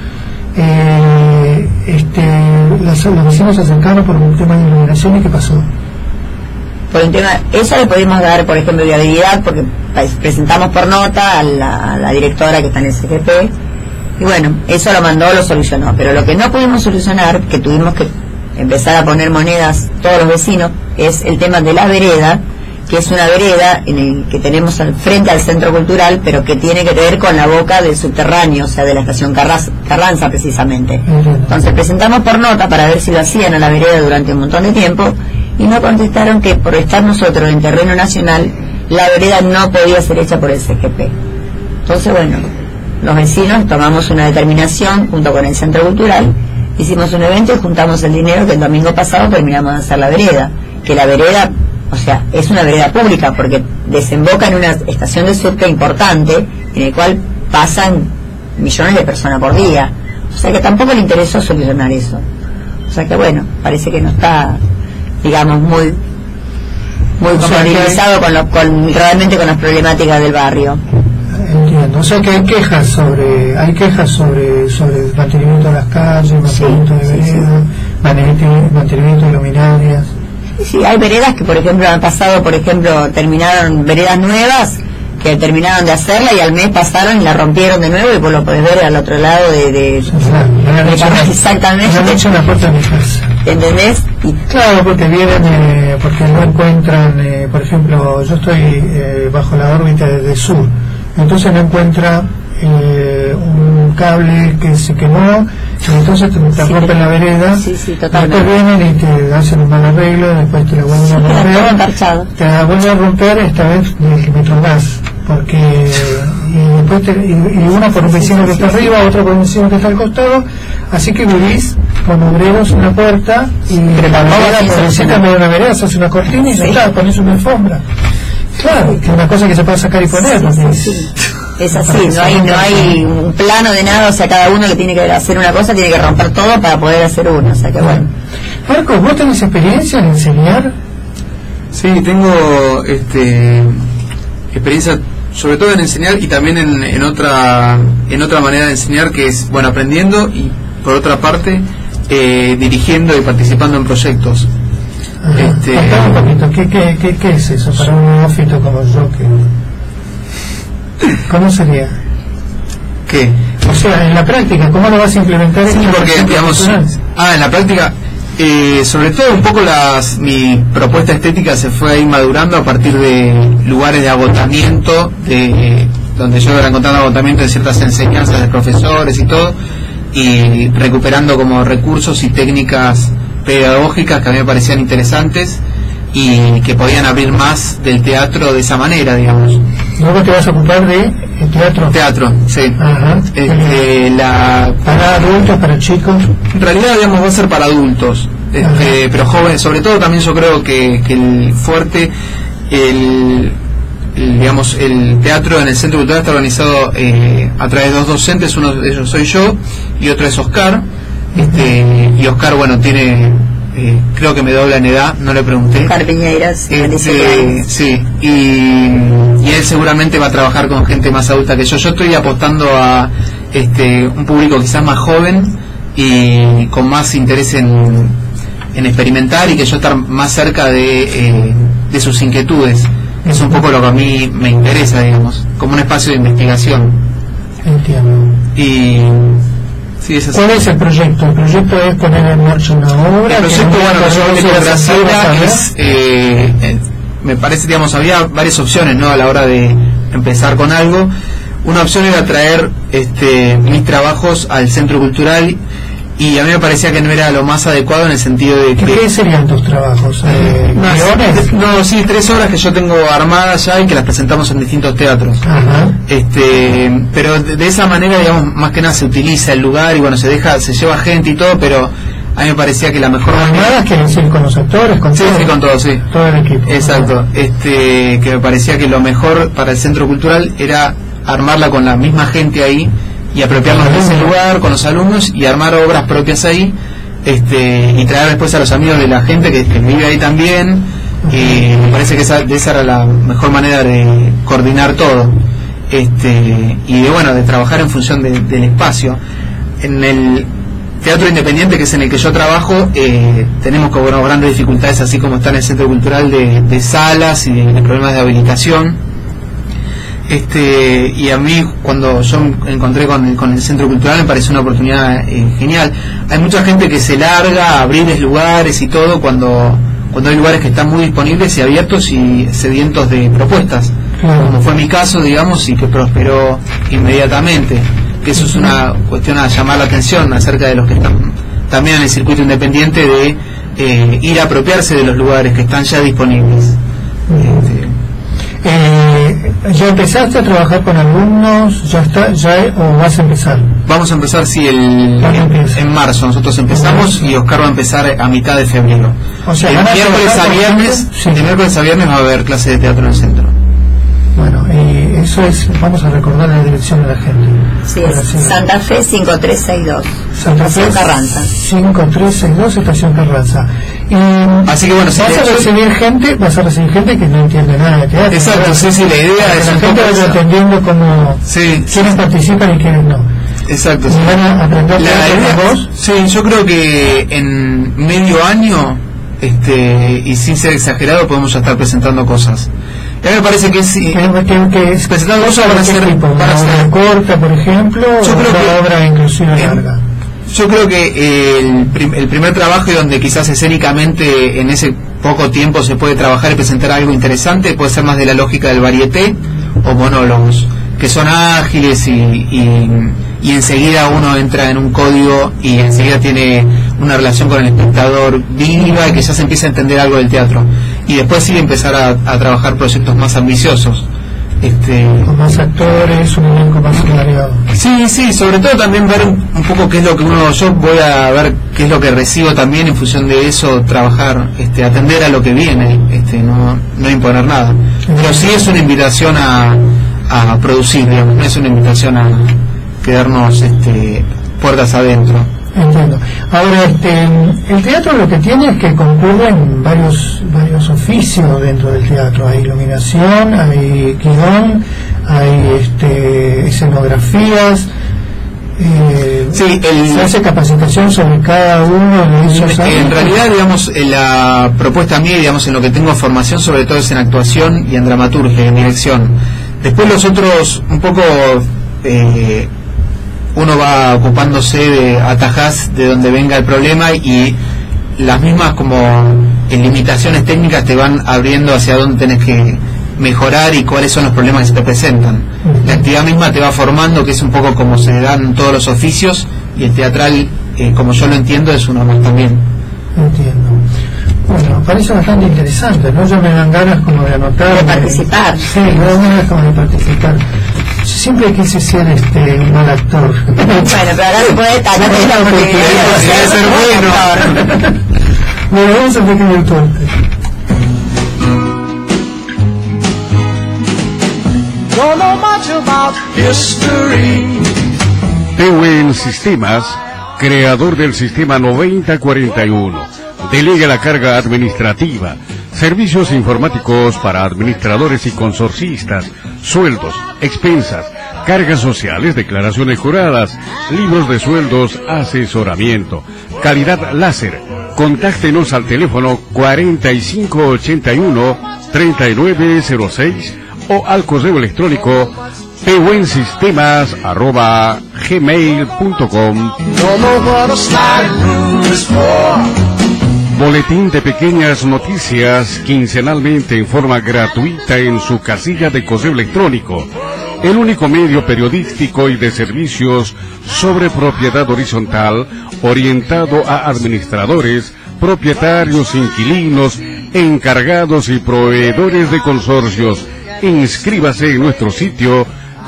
Los vecinos se acercaron por un tema de iluminación, ¿y qué pasó? Por un tema, eso le pudimos dar, por ejemplo, viabilidad, porque presentamos por nota a la directora que está en el CGP, y bueno, eso lo solucionó, pero lo que no pudimos solucionar, que tuvimos que empezar a poner monedas todos los vecinos, es el tema de la vereda, que es una vereda que tenemos frente al centro cultural, pero que tiene que ver con la boca del subterráneo, o sea, de la estación Carranza precisamente. Entonces presentamos por nota para ver si lo hacían a la vereda durante un montón de tiempo, y no contestaron que por estar nosotros en terreno nacional, la vereda no podía ser hecha por el CGP. Entonces, bueno, los vecinos tomamos una determinación junto con el centro cultural, hicimos un evento y juntamos el dinero que el domingo pasado terminamos de hacer la vereda, que la vereda, o sea, es una vereda pública porque desemboca en una estación de subte importante en el cual pasan millones de personas por día, o sea que tampoco le interesó solucionar eso, o sea que bueno, parece que no está, digamos, muy compatibilizado realmente con las problemáticas del barrio. Entiendo, o sea que hay quejas sobre el mantenimiento de las calles, mantenimiento de veredas, mantenimiento de luminarias. Sí, hay veredas que por ejemplo han pasado, terminaron veredas nuevas que terminaron de hacerla y al mes pasaron y la rompieron de nuevo, y vos lo podés ver al otro lado exactamente. Me han hecho en la puerta de mi casa. ¿Entendés? Claro, porque vienen, porque no encuentran, por ejemplo, yo estoy bajo la órbita de sur, entonces no encuentra un cable que se quemó, y entonces te rompen la vereda, totalmente. Después vienen y te hacen un mal arreglo, después te la vuelven a romper, te la vuelven a romper, esta vez de metro más, porque y después una por un vecino que está arriba, otra por un vecino que está al costado, así que vivís con obreros en la puerta y la vereda por encima de una vereda se hace una cortina y ya está, pones una alfombra. Claro, que es una cosa que se puede sacar y poner. Es así, no hay un plano de nada, o sea, cada uno que tiene que hacer una cosa tiene que romper todo para poder hacer uno, o sea que bueno. Marcos, ¿vos tenés experiencia en enseñar? Sí, tengo experiencia sobre todo en enseñar y también en otra manera de enseñar, que es, bueno, aprendiendo y por otra parte dirigiendo y participando en proyectos. Un poquito, ¿qué es eso para un neófito como yo? ¿Cómo sería? ¿Qué? O sea, en la práctica, ¿cómo lo vas a implementar? Sí, porque, digamos, en la práctica, Sobre todo un poco mi propuesta estética se fue ahí madurando a partir de lugares de agotamiento, donde yo era encontrando agotamiento de ciertas enseñanzas de profesores y todo, y recuperando como recursos y técnicas pedagógicas que a mí me parecían interesantes y que podían abrir más del teatro de esa manera, digamos. Luego te vas a ocupar de teatro. Teatro, sí. Ajá. Para adultos, para chicos. En realidad, digamos, va a ser para adultos, pero jóvenes. Sobre todo, también yo creo que el fuerte, digamos, el teatro en el Centro Cultural está organizado a través de dos docentes. Uno de ellos soy yo y otro es Oscar. Y Oscar, bueno, tiene, creo que me dobla en edad, no le pregunté. Oscar Piñeiras, sí, y él seguramente va a trabajar con gente más adulta que yo. Yo estoy apostando a un público quizás más joven y con más interés en experimentar y que yo estar más cerca de sus inquietudes. Es un poco lo que a mí me interesa, digamos, como un espacio de investigación. Entiendo. Y sí, es así. ¿Cuál es el proyecto? El proyecto es poner en marcha una obra. El proyecto, me parece, digamos, había varias opciones, ¿no? A la hora de empezar con algo. Una opción era traer mis trabajos al Centro Cultural, y a mí me parecía que no era lo más adecuado en el sentido de que... ¿Qué serían tus trabajos? Sí, 3 obras que yo tengo armadas ya y que las presentamos en distintos teatros. Ajá. Pero de esa manera, digamos, más que nada se utiliza el lugar y bueno, se lleva gente y todo, pero a mí me parecía que la mejor manera... ¿Quieren decir con los actores? ¿Con sí, todo? Sí, con todo, sí. Todo el equipo. Exacto. Que me parecía que lo mejor para el Centro Cultural era armarla con la misma gente ahí y apropiarnos de ese lugar con los alumnos y armar obras propias ahí, y traer después a los amigos de la gente que vive ahí también. Me parece que esa era la mejor manera de coordinar todo, y de trabajar en función del espacio. En el teatro independiente, que es en el que yo trabajo, tenemos grandes dificultades, así como está en el Centro Cultural, de salas y de problemas de habilitación. Y a mí, cuando yo me encontré con el Centro Cultural, me pareció una oportunidad genial. Hay mucha gente que se larga a abrir lugares y todo cuando hay lugares que están muy disponibles y abiertos y sedientos de propuestas, como fue mi caso, digamos, y que prosperó inmediatamente. Que eso es una cuestión a llamar la atención acerca de los que están también en el circuito independiente, de ir a apropiarse de los lugares que están ya disponibles. ¿Ya empezaste a trabajar con alumnos? ¿O vas a empezar? Vamos a empezar, sí, en marzo. Nosotros empezamos y Oscar va a empezar a mitad de febrero. O sea, de miércoles a viernes va a haber clase de teatro en el centro. Bueno, eso es, vamos a recordar la dirección de la gente. Sí, es Santa Fe 5362. Santa Fe Estación Carranza. 5362, Estación Carranza. Así que bueno, vas a recibir gente que no entiende nada de teatro. Exacto, sí, la idea es la gente vaya entendiendo cómo quiénes participan y quiénes no. Exacto. ¿Y van a aprender vos? Sí, yo creo que en medio año, y sin ser exagerado, podemos ya estar presentando cosas. A mí me parece que es presentando cosas para hacer obra corta, por ejemplo, yo creo que obra inclusive larga. Yo creo que el primer trabajo, donde quizás escénicamente en ese poco tiempo se puede trabajar y presentar algo interesante, puede ser más de la lógica del varieté o monólogos, que son ágiles y enseguida uno entra en un código y enseguida tiene una relación con el espectador viva y que ya se empieza a entender algo del teatro, y después sí empezar a trabajar proyectos más ambiciosos, con más actores, un elenco más variado. Sí, sobre todo también ver un poco qué es lo que yo voy a ver qué es lo que recibo también, en función de eso trabajar, atender a lo que viene, no imponer nada, pero sí es una invitación a producir, digamos, no es una invitación a quedarnos puertas adentro. Entiendo. Ahora, el teatro lo que tiene es que concurren varios oficios dentro del teatro. Hay iluminación, hay guión, hay escenografías. ¿Se hace capacitación sobre cada uno de esos ámbitos? En realidad, digamos, la propuesta mía, digamos, en lo que tengo formación sobre todo es en actuación y en dramaturgia, en dirección. Después los otros, un poco... uno va ocupándose de atajás de donde venga el problema y las mismas como limitaciones técnicas te van abriendo hacia dónde tenés que mejorar y cuáles son los problemas que se te presentan. La actividad misma te va formando, que es un poco como se dan todos los oficios, y el teatral, como yo lo entiendo, es uno más también. Entiendo. Bueno, parece bastante interesante, ¿no? Yo me dan ganas como de anotar. De participar. Sí, me dan ganas como de participar. Yo siempre quise ser un mal actor. Bueno, pero ahora se puede estar, no tenés la oportunidad de ser bueno. Bueno, vamos a un pequeño corte. Don't know much about history. Pewen Sistemas, creador del sistema 9041, delega la carga administrativa, servicios informáticos para administradores y consorcistas, sueldos, expensas, cargas sociales, declaraciones juradas, libros de sueldos, asesoramiento, calidad láser. Contáctenos al teléfono 4581-3906 o al correo electrónico pewensistemas@gmail.com. Don't know what a slide rule is for. Boletín de pequeñas noticias quincenalmente en forma gratuita en su casilla de correo electrónico. El único medio periodístico y de servicios sobre propiedad horizontal orientado a administradores, propietarios, inquilinos, encargados y proveedores de consorcios. Inscríbase en nuestro sitio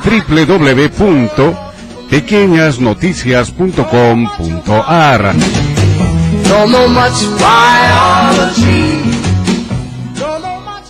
www.pequeñasnoticias.com.ar. Don't know much biology. Don't know much.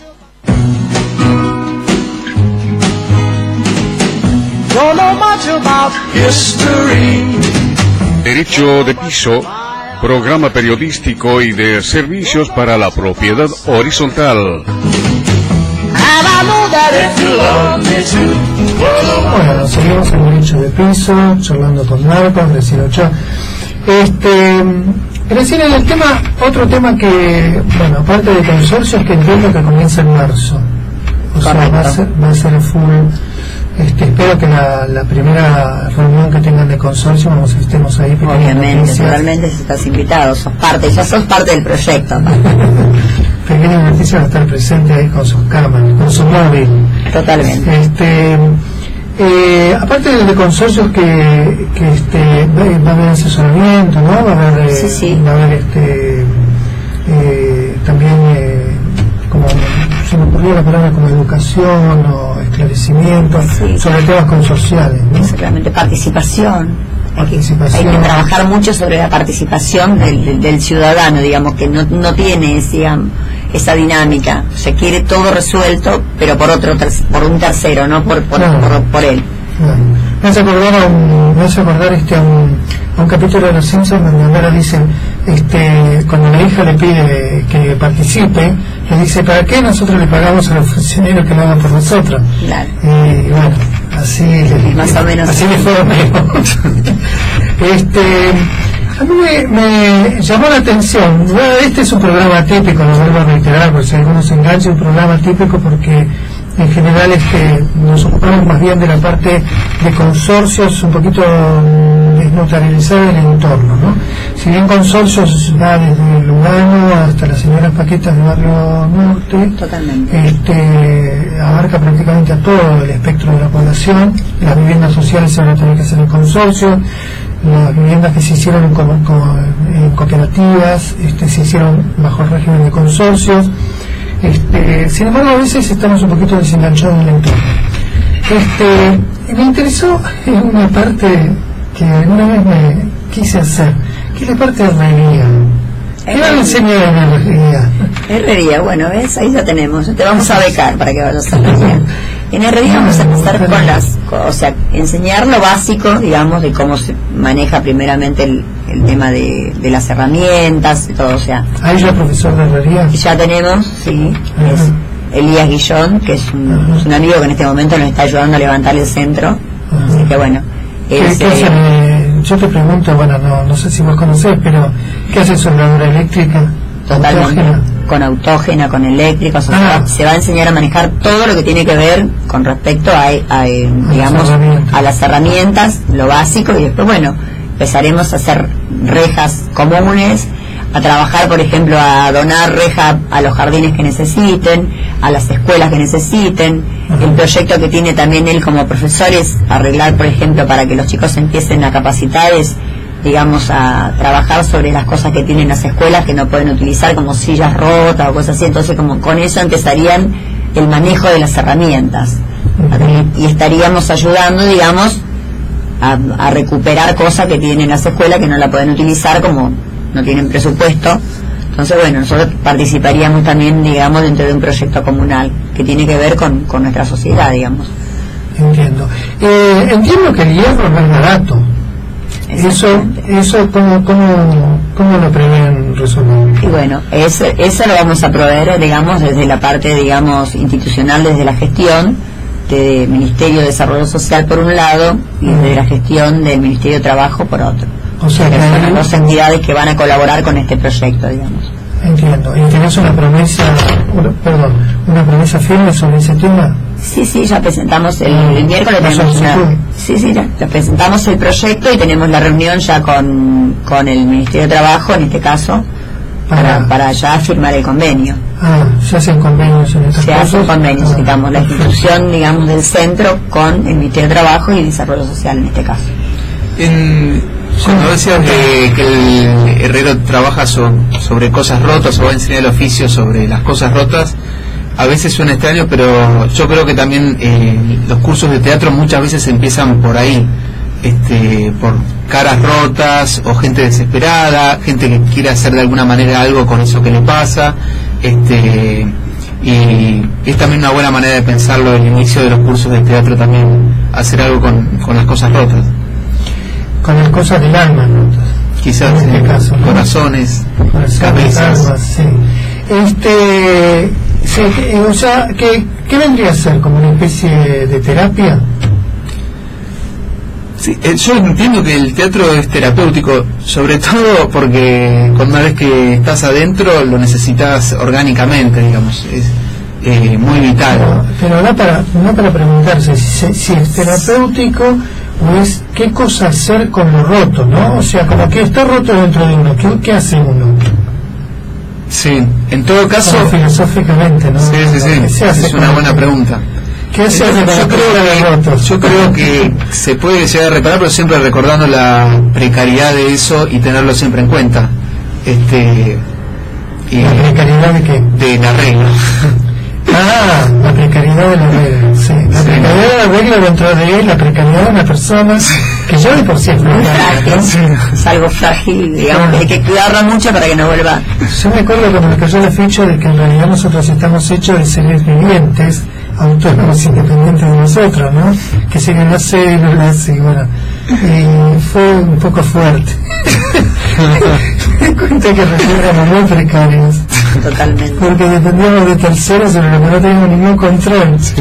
Don't know much about history. Derecho de piso, programa periodístico y de servicios para la propiedad horizontal. And I know that if you love me too. Bueno, seguimos en Derecho de Piso, charlando con Marcos, Graciela Ochoa. Graciela, el tema, otro tema que, bueno, aparte de consorcios, que entiendo que comienza en marzo. O sea, va a ser full. Espero que la primera reunión que tengan de consorcio estemos ahí. Obviamente, totalmente estás invitado, ya sos parte del proyecto. Pequeñas Noticias va a estar presente ahí con sus cámaras, con su móvil. Totalmente. Aparte de consorcios que va a haber asesoramiento, ¿no? Va a haber, va a haber también como se me ocurrió la palabra como educación o esclarecimiento sobre temas consorciales, ¿no? Exactamente, participación. Hay que trabajar mucho sobre la participación del ciudadano, digamos, que no tiene esa dinámica. Se quiere todo resuelto, pero por un tercero, no por él. Me hace acordar a un capítulo de Los Simpsons donde Homero dice, cuando la hija le pide que participe, le dice, ¿para qué nosotros le pagamos a los funcionarios que lo hagan por nosotros? Claro. Y bueno, así más o menos así le fue a a mí me llamó la atención. Bueno, este es un programa típico, lo vuelvo a reiterar, por si algunos se enganchan, un programa típico porque en general nos ocupamos más bien de la parte de consorcios, un poquito desnotarializada del entorno, ¿no? Si bien consorcios va desde Lugano hasta las señoras Paquetas de Barrio Norte, totalmente, abarca prácticamente a todo el espectro de la población. Las viviendas sociales se van a tener que hacer en consorcio, las viviendas que se hicieron en cooperativas se hicieron bajo el régimen de consorcios. Sin embargo, a veces estamos un poquito desenganchados del entorno. Me interesó en una parte que alguna vez me quise hacer, que es la parte de herrería. ¿Qué va a enseñar en herrería? Herrería, bueno, ¿ves? Ahí ya tenemos. Te vamos a becar para que vayas a herrería. En herrería vamos a empezar enseñar lo básico, digamos, de cómo se maneja primeramente el tema de las herramientas y todo, o sea. ¿Hay ya profesor de herrería? Ya tenemos, sí, es Elías Guillón, que es un amigo que en este momento nos está ayudando a levantar el centro. Así que bueno. Yo te pregunto, bueno, no sé si vos conocés, pero ¿qué hace soldadura eléctrica? Totalmente. Con autógena, con eléctrica, se va a enseñar a manejar todo lo que tiene que ver con respecto a las herramientas, lo básico, y después, bueno, empezaremos a hacer rejas comunes, a trabajar, por ejemplo, a donar reja a los jardines que necesiten, a las escuelas que necesiten. El proyecto que tiene también él como profesor es arreglar, por ejemplo, para que los chicos empiecen a capacitar, digamos, a trabajar sobre las cosas que tienen las escuelas que no pueden utilizar, como sillas rotas o cosas así. Entonces, como con eso empezarían el manejo de las herramientas y estaríamos ayudando, digamos, a recuperar cosas que tienen las escuelas que no la pueden utilizar, como no tienen presupuesto. Entonces, bueno, nosotros participaríamos también, digamos, dentro de un proyecto comunal que tiene que ver con nuestra sociedad, digamos. Entiendo. Entiendo que el hierro no es barato. Eso ¿cómo lo prevén resolver? Y bueno, eso lo vamos a proveer, digamos, desde la parte, digamos, institucional, desde la gestión del Ministerio de Desarrollo Social por un lado y desde la gestión del Ministerio de Trabajo por otro. O sea, que son las dos entidades que van a colaborar con este proyecto, digamos. Entiendo. ¿Y tenés una promesa firme sobre ese tema? Sí, ya presentamos el miércoles, tenemos ya presentamos el proyecto y tenemos la reunión ya con el Ministerio de Trabajo, en este caso, para ya firmar el convenio. Se hacen convenios en estos casos. Se hacen convenios, digamos, la institución, digamos, del centro con el Ministerio de Trabajo y Desarrollo Social en este caso. Cuando decías que el herrero trabaja sobre cosas rotas o va a enseñar el oficio sobre las cosas rotas, a veces suena extraño, pero yo creo que también los cursos de teatro muchas veces empiezan por ahí, por caras rotas o gente desesperada, gente que quiere hacer de alguna manera algo con eso que le pasa, y es también una buena manera de pensarlo el inicio de los cursos de teatro, también hacer algo con las cosas rotas. Con las cosas del alma rotas. Quizás en este caso, ¿no? Corazones, cabezas. Almas, sí. O sea, ¿qué vendría a ser? ¿Como una especie de terapia? Sí, yo entiendo que el teatro es terapéutico, sobre todo porque una vez que estás adentro lo necesitas orgánicamente, digamos, es muy vital. Pero no para preguntarse si es terapéutico o es qué cosa hacer con lo roto, ¿no? O sea, como que está roto dentro de uno, ¿qué hace uno? Sí, en todo caso... Como filosóficamente, ¿no? Sí, es una buena pregunta. ¿Qué se hace yo creo que se puede llegar a reparar, pero siempre recordando la precariedad de eso y tenerlo siempre en cuenta. ¿La precariedad de qué? De la regla. La precariedad de la regla, sí. La precariedad de la regla dentro de él, la precariedad de una persona que ya de por sí es frágil. Es algo frágil, digamos, que hay que cuidarlo mucho para que no vuelva. Yo me acuerdo cuando me cayó el fecho de que en realidad nosotros estamos hechos de seres vivientes, autónomos, independientes de nosotros, ¿no? Que siguen las células y bueno, fue un poco fuerte. Me di cuenta que éramos muy precarios. Totalmente. Porque dependíamos de terceros sobre lo que no teníamos ningún control. Sí.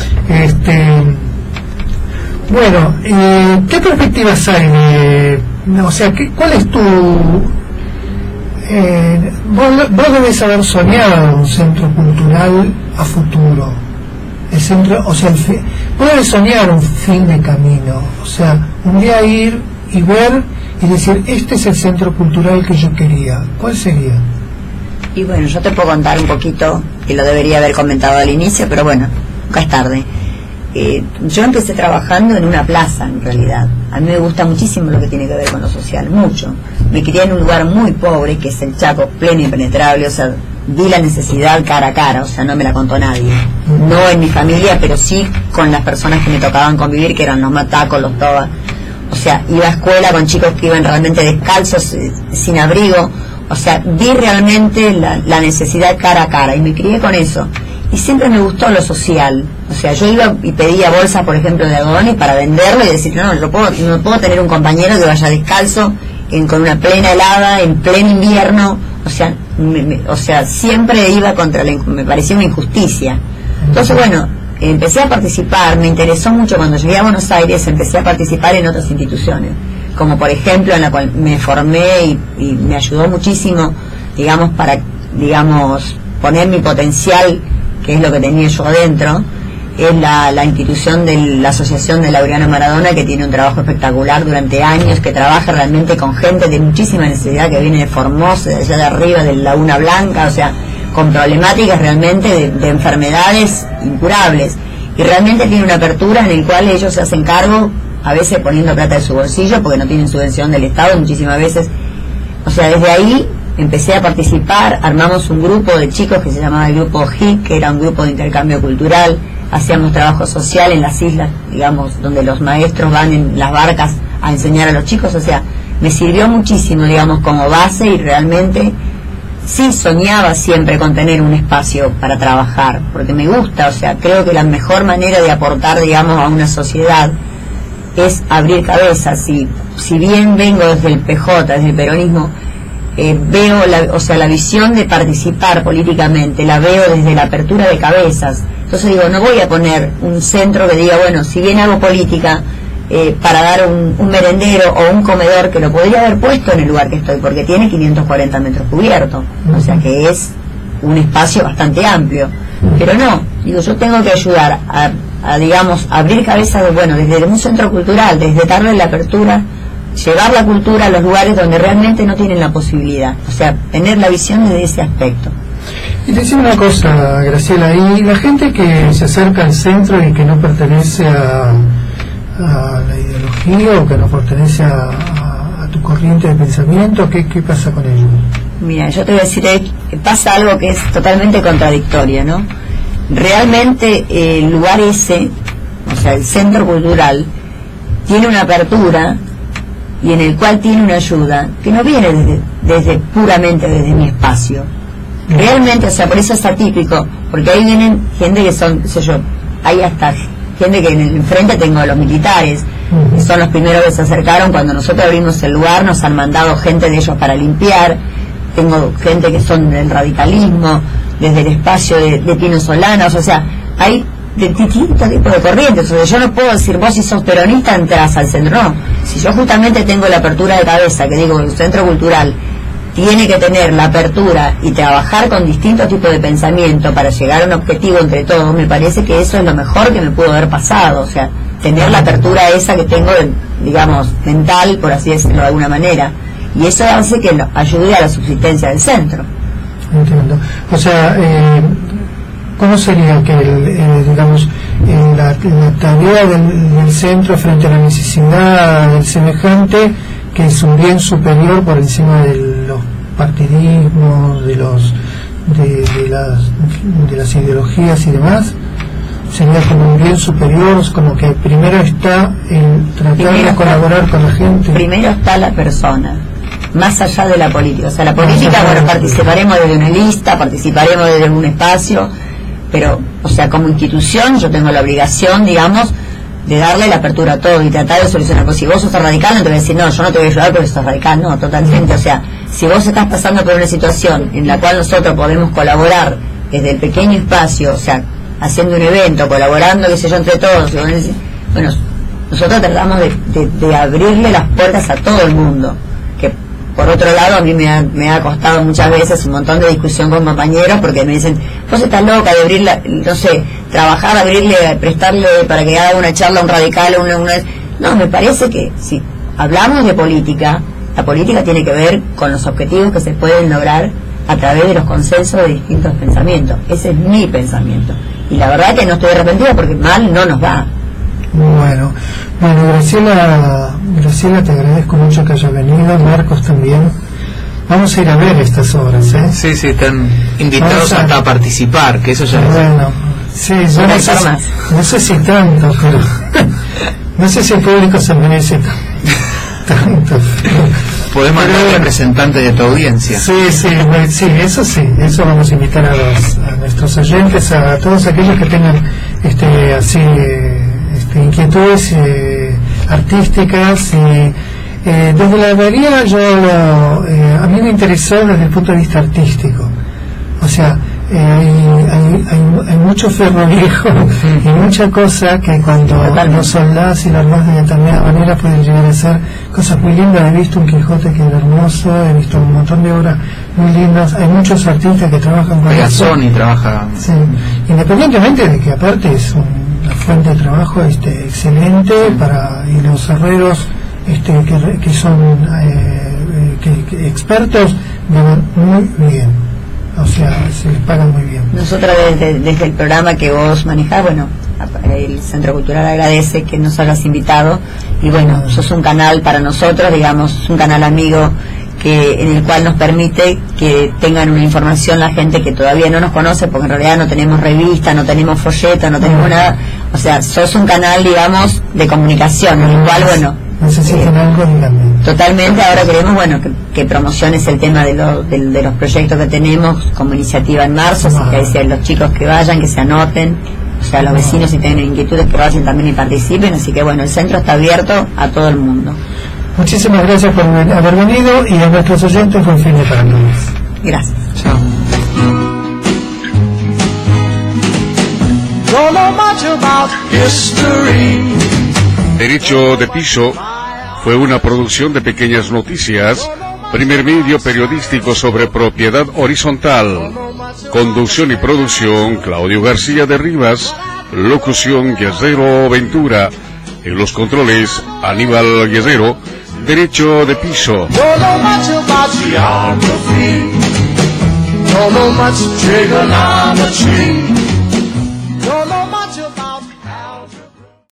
Bueno, ¿qué perspectivas hay o sea, ¿cuál es tu... vos debes haber soñado un centro cultural a futuro. El centro, o sea, vos debes soñar un fin de camino. O sea, un día ir y ver y decir, este es el centro cultural que yo quería. ¿Cuál sería? Y bueno, yo te puedo contar un poquito, que lo debería haber comentado al inicio, pero bueno, nunca es tarde. Yo empecé trabajando en una plaza, en realidad. A mí me gusta muchísimo lo que tiene que ver con lo social, mucho. Me crié en un lugar muy pobre, que es el Chaco, pleno y impenetrable, o sea, vi la necesidad cara a cara, o sea, no me la contó nadie. No en mi familia, pero sí con las personas que me tocaban convivir, que eran los matacos, los tobas. O sea, iba a escuela con chicos que iban realmente descalzos, sin abrigo. O sea, vi realmente la necesidad cara a cara y me crié con eso. Y siempre me gustó lo social. O sea, yo iba y pedía bolsas, por ejemplo, de algodones para venderlo y decir, no puedo tener un compañero que vaya descalzo con una plena helada, en pleno invierno. O sea, siempre iba contra me parecía una injusticia. Entonces, bueno, empecé a participar, me interesó mucho cuando llegué a Buenos Aires, empecé a participar en otras instituciones, como por ejemplo en la cual me formé y me ayudó muchísimo, digamos, para, digamos, poner mi potencial, que es lo que tenía yo adentro, es la institución de la Asociación de Laureano Maradona, que tiene un trabajo espectacular durante años, que trabaja realmente con gente de muchísima necesidad que viene de Formosa, de allá de arriba, de Laguna Blanca, o sea, con problemáticas realmente de enfermedades incurables, y realmente tiene una apertura en el cual ellos se hacen cargo, a veces poniendo plata de su bolsillo porque no tienen subvención del Estado muchísimas veces. O sea, desde ahí empecé a participar, armamos un grupo de chicos que se llamaba el grupo HIC, que era un grupo de intercambio cultural. Hacíamos trabajo social en las islas, digamos, donde los maestros van en las barcas a enseñar a los chicos. O sea, me sirvió muchísimo, digamos, como base, y realmente sí soñaba siempre con tener un espacio para trabajar, porque me gusta. O sea, creo que la mejor manera de aportar, digamos, a una sociedad es abrir cabezas. Si bien vengo desde el PJ, desde el peronismo, veo la visión de participar políticamente, la veo desde la apertura de cabezas. Entonces digo, no voy a poner un centro que diga, bueno, si bien hago política para dar un merendero o un comedor, que lo podría haber puesto en el lugar que estoy, porque tiene 540 metros cubiertos, o sea que es un espacio bastante amplio. Pero no, digo, yo tengo que ayudar a digamos, abrir cabezas desde un centro cultural, desde darle la apertura, llevar la cultura a los lugares donde realmente no tienen la posibilidad, o sea, tener la visión desde ese aspecto. Y te decía una cosa, Graciela, y la gente que se acerca al centro y que no pertenece a la ideología, o que no pertenece a tu corriente de pensamiento, ¿qué pasa con ellos? Mira, yo te voy a decir, pasa algo que es totalmente contradictorio, ¿no? Realmente el lugar ese, o sea, el centro cultural, tiene una apertura y en el cual tiene una ayuda que no viene puramente desde mi espacio. Realmente, o sea, por eso es atípico, porque ahí vienen gente que son, qué sé yo, hay hasta gente que en el frente tengo a los militares, que son los primeros que se acercaron cuando nosotros abrimos el lugar, nos han mandado gente de ellos para limpiar. Tengo gente que son del radicalismo, desde el espacio de Pino Solanas, o sea, hay de distintos tipos de corrientes. O sea, yo no puedo decir, vos si sos peronista entras al centro, no. Si yo justamente tengo la apertura de cabeza, que digo, el centro cultural tiene que tener la apertura y trabajar con distintos tipos de pensamiento para llegar a un objetivo entre todos, me parece que eso es lo mejor que me pudo haber pasado. O sea, tener la apertura esa que tengo, digamos, mental, por así decirlo de alguna manera. Y eso hace que ayude a la subsistencia del centro. Entiendo. O sea, ¿cómo sería que, digamos, la tarea del centro frente a la necesidad del semejante, que es un bien superior por encima de los partidismos, de las ideologías y demás? Sería como un bien superior, como que primero está el tratar de colaborar con la gente. Primero está la persona, más allá de la política. O sea, la política, bueno, participaremos desde una lista, participaremos desde un espacio, pero, o sea, como institución yo tengo la obligación, digamos, de darle la apertura a todo y tratar de solucionar. Pues si vos sos radical, no te voy a decir, no, yo no te voy a ayudar porque sos radical, no, totalmente. O sea, si vos estás pasando por una situación en la cual nosotros podemos colaborar desde el pequeño espacio, o sea, haciendo un evento, colaborando, qué sé yo, entre todos, bueno, nosotros tratamos de abrirle las puertas a todo el mundo, que por otro lado a mí me ha costado muchas veces un montón de discusión con compañeros, porque me dicen, vos estás loca de abrirla, no sé, trabajar, abrirle, prestarle para que haga una charla a un radical, no, me parece que si hablamos de política, la política tiene que ver con los objetivos que se pueden lograr a través de los consensos de distintos pensamientos. Ese es mi pensamiento, y la verdad que no estoy arrepentida porque mal no nos va. Bueno, Graciela, te agradezco mucho que hayas venido. Marcos también. Vamos a ir a ver estas obras, ¿eh? Sí, están invitados hasta a participar, que eso ya bueno, sí, yo no sé si tanto, pero no sé si el público se merece tanto. Podemos hablar representantes de tu audiencia. Sí, eso vamos a invitar a nuestros oyentes, a todos aquellos que tengan inquietudes artísticas. Desde la herrería a mí me interesó desde el punto de vista artístico. O sea, hay mucho ferro viejo y mucha cosa que cuando los soldás y lo armás de determinada manera pueden llegar a ser cosas muy lindas. He visto un Quijote que es hermoso, he visto un montón de obras muy lindas. Hay muchos artistas que trabajan con eso. Sony trabaja. Sí, independientemente de que aparte es un fuente de trabajo excelente y los herreros que son que expertos van muy bien, o sea, se les pagan muy bien. Nosotros desde el programa que vos manejás, bueno, el Centro Cultural agradece que nos hayas invitado y bueno, sos un canal para nosotros, digamos, un canal amigo en el cual nos permite que tengan una información la gente que todavía no nos conoce, porque en realidad no tenemos revista, no tenemos folleto, no tenemos nada, o sea, sos un canal, digamos, de comunicación, en el cual, bueno, necesitan algo, díganme. Totalmente, ahora queremos, bueno, que promociones el tema de los proyectos que tenemos como iniciativa en marzo, así que decían los chicos que vayan, que se anoten, o sea, los vecinos si tienen inquietudes que vayan también y participen, así que bueno, el centro está abierto a todo el mundo. Muchísimas gracias por haber venido y a nuestros oyentes buen fin de para todos. Gracias. Chao. Don't know much about history. Derecho de Piso fue una producción de Pequeñas Noticias, primer medio periodístico sobre propiedad horizontal. Conducción y producción, Claudio García de Rivas. Locución, Guerrero Ventura. En los controles, Aníbal Guerrero. Derecho de Piso. Don't know much about geography. Don't know much trigonometry.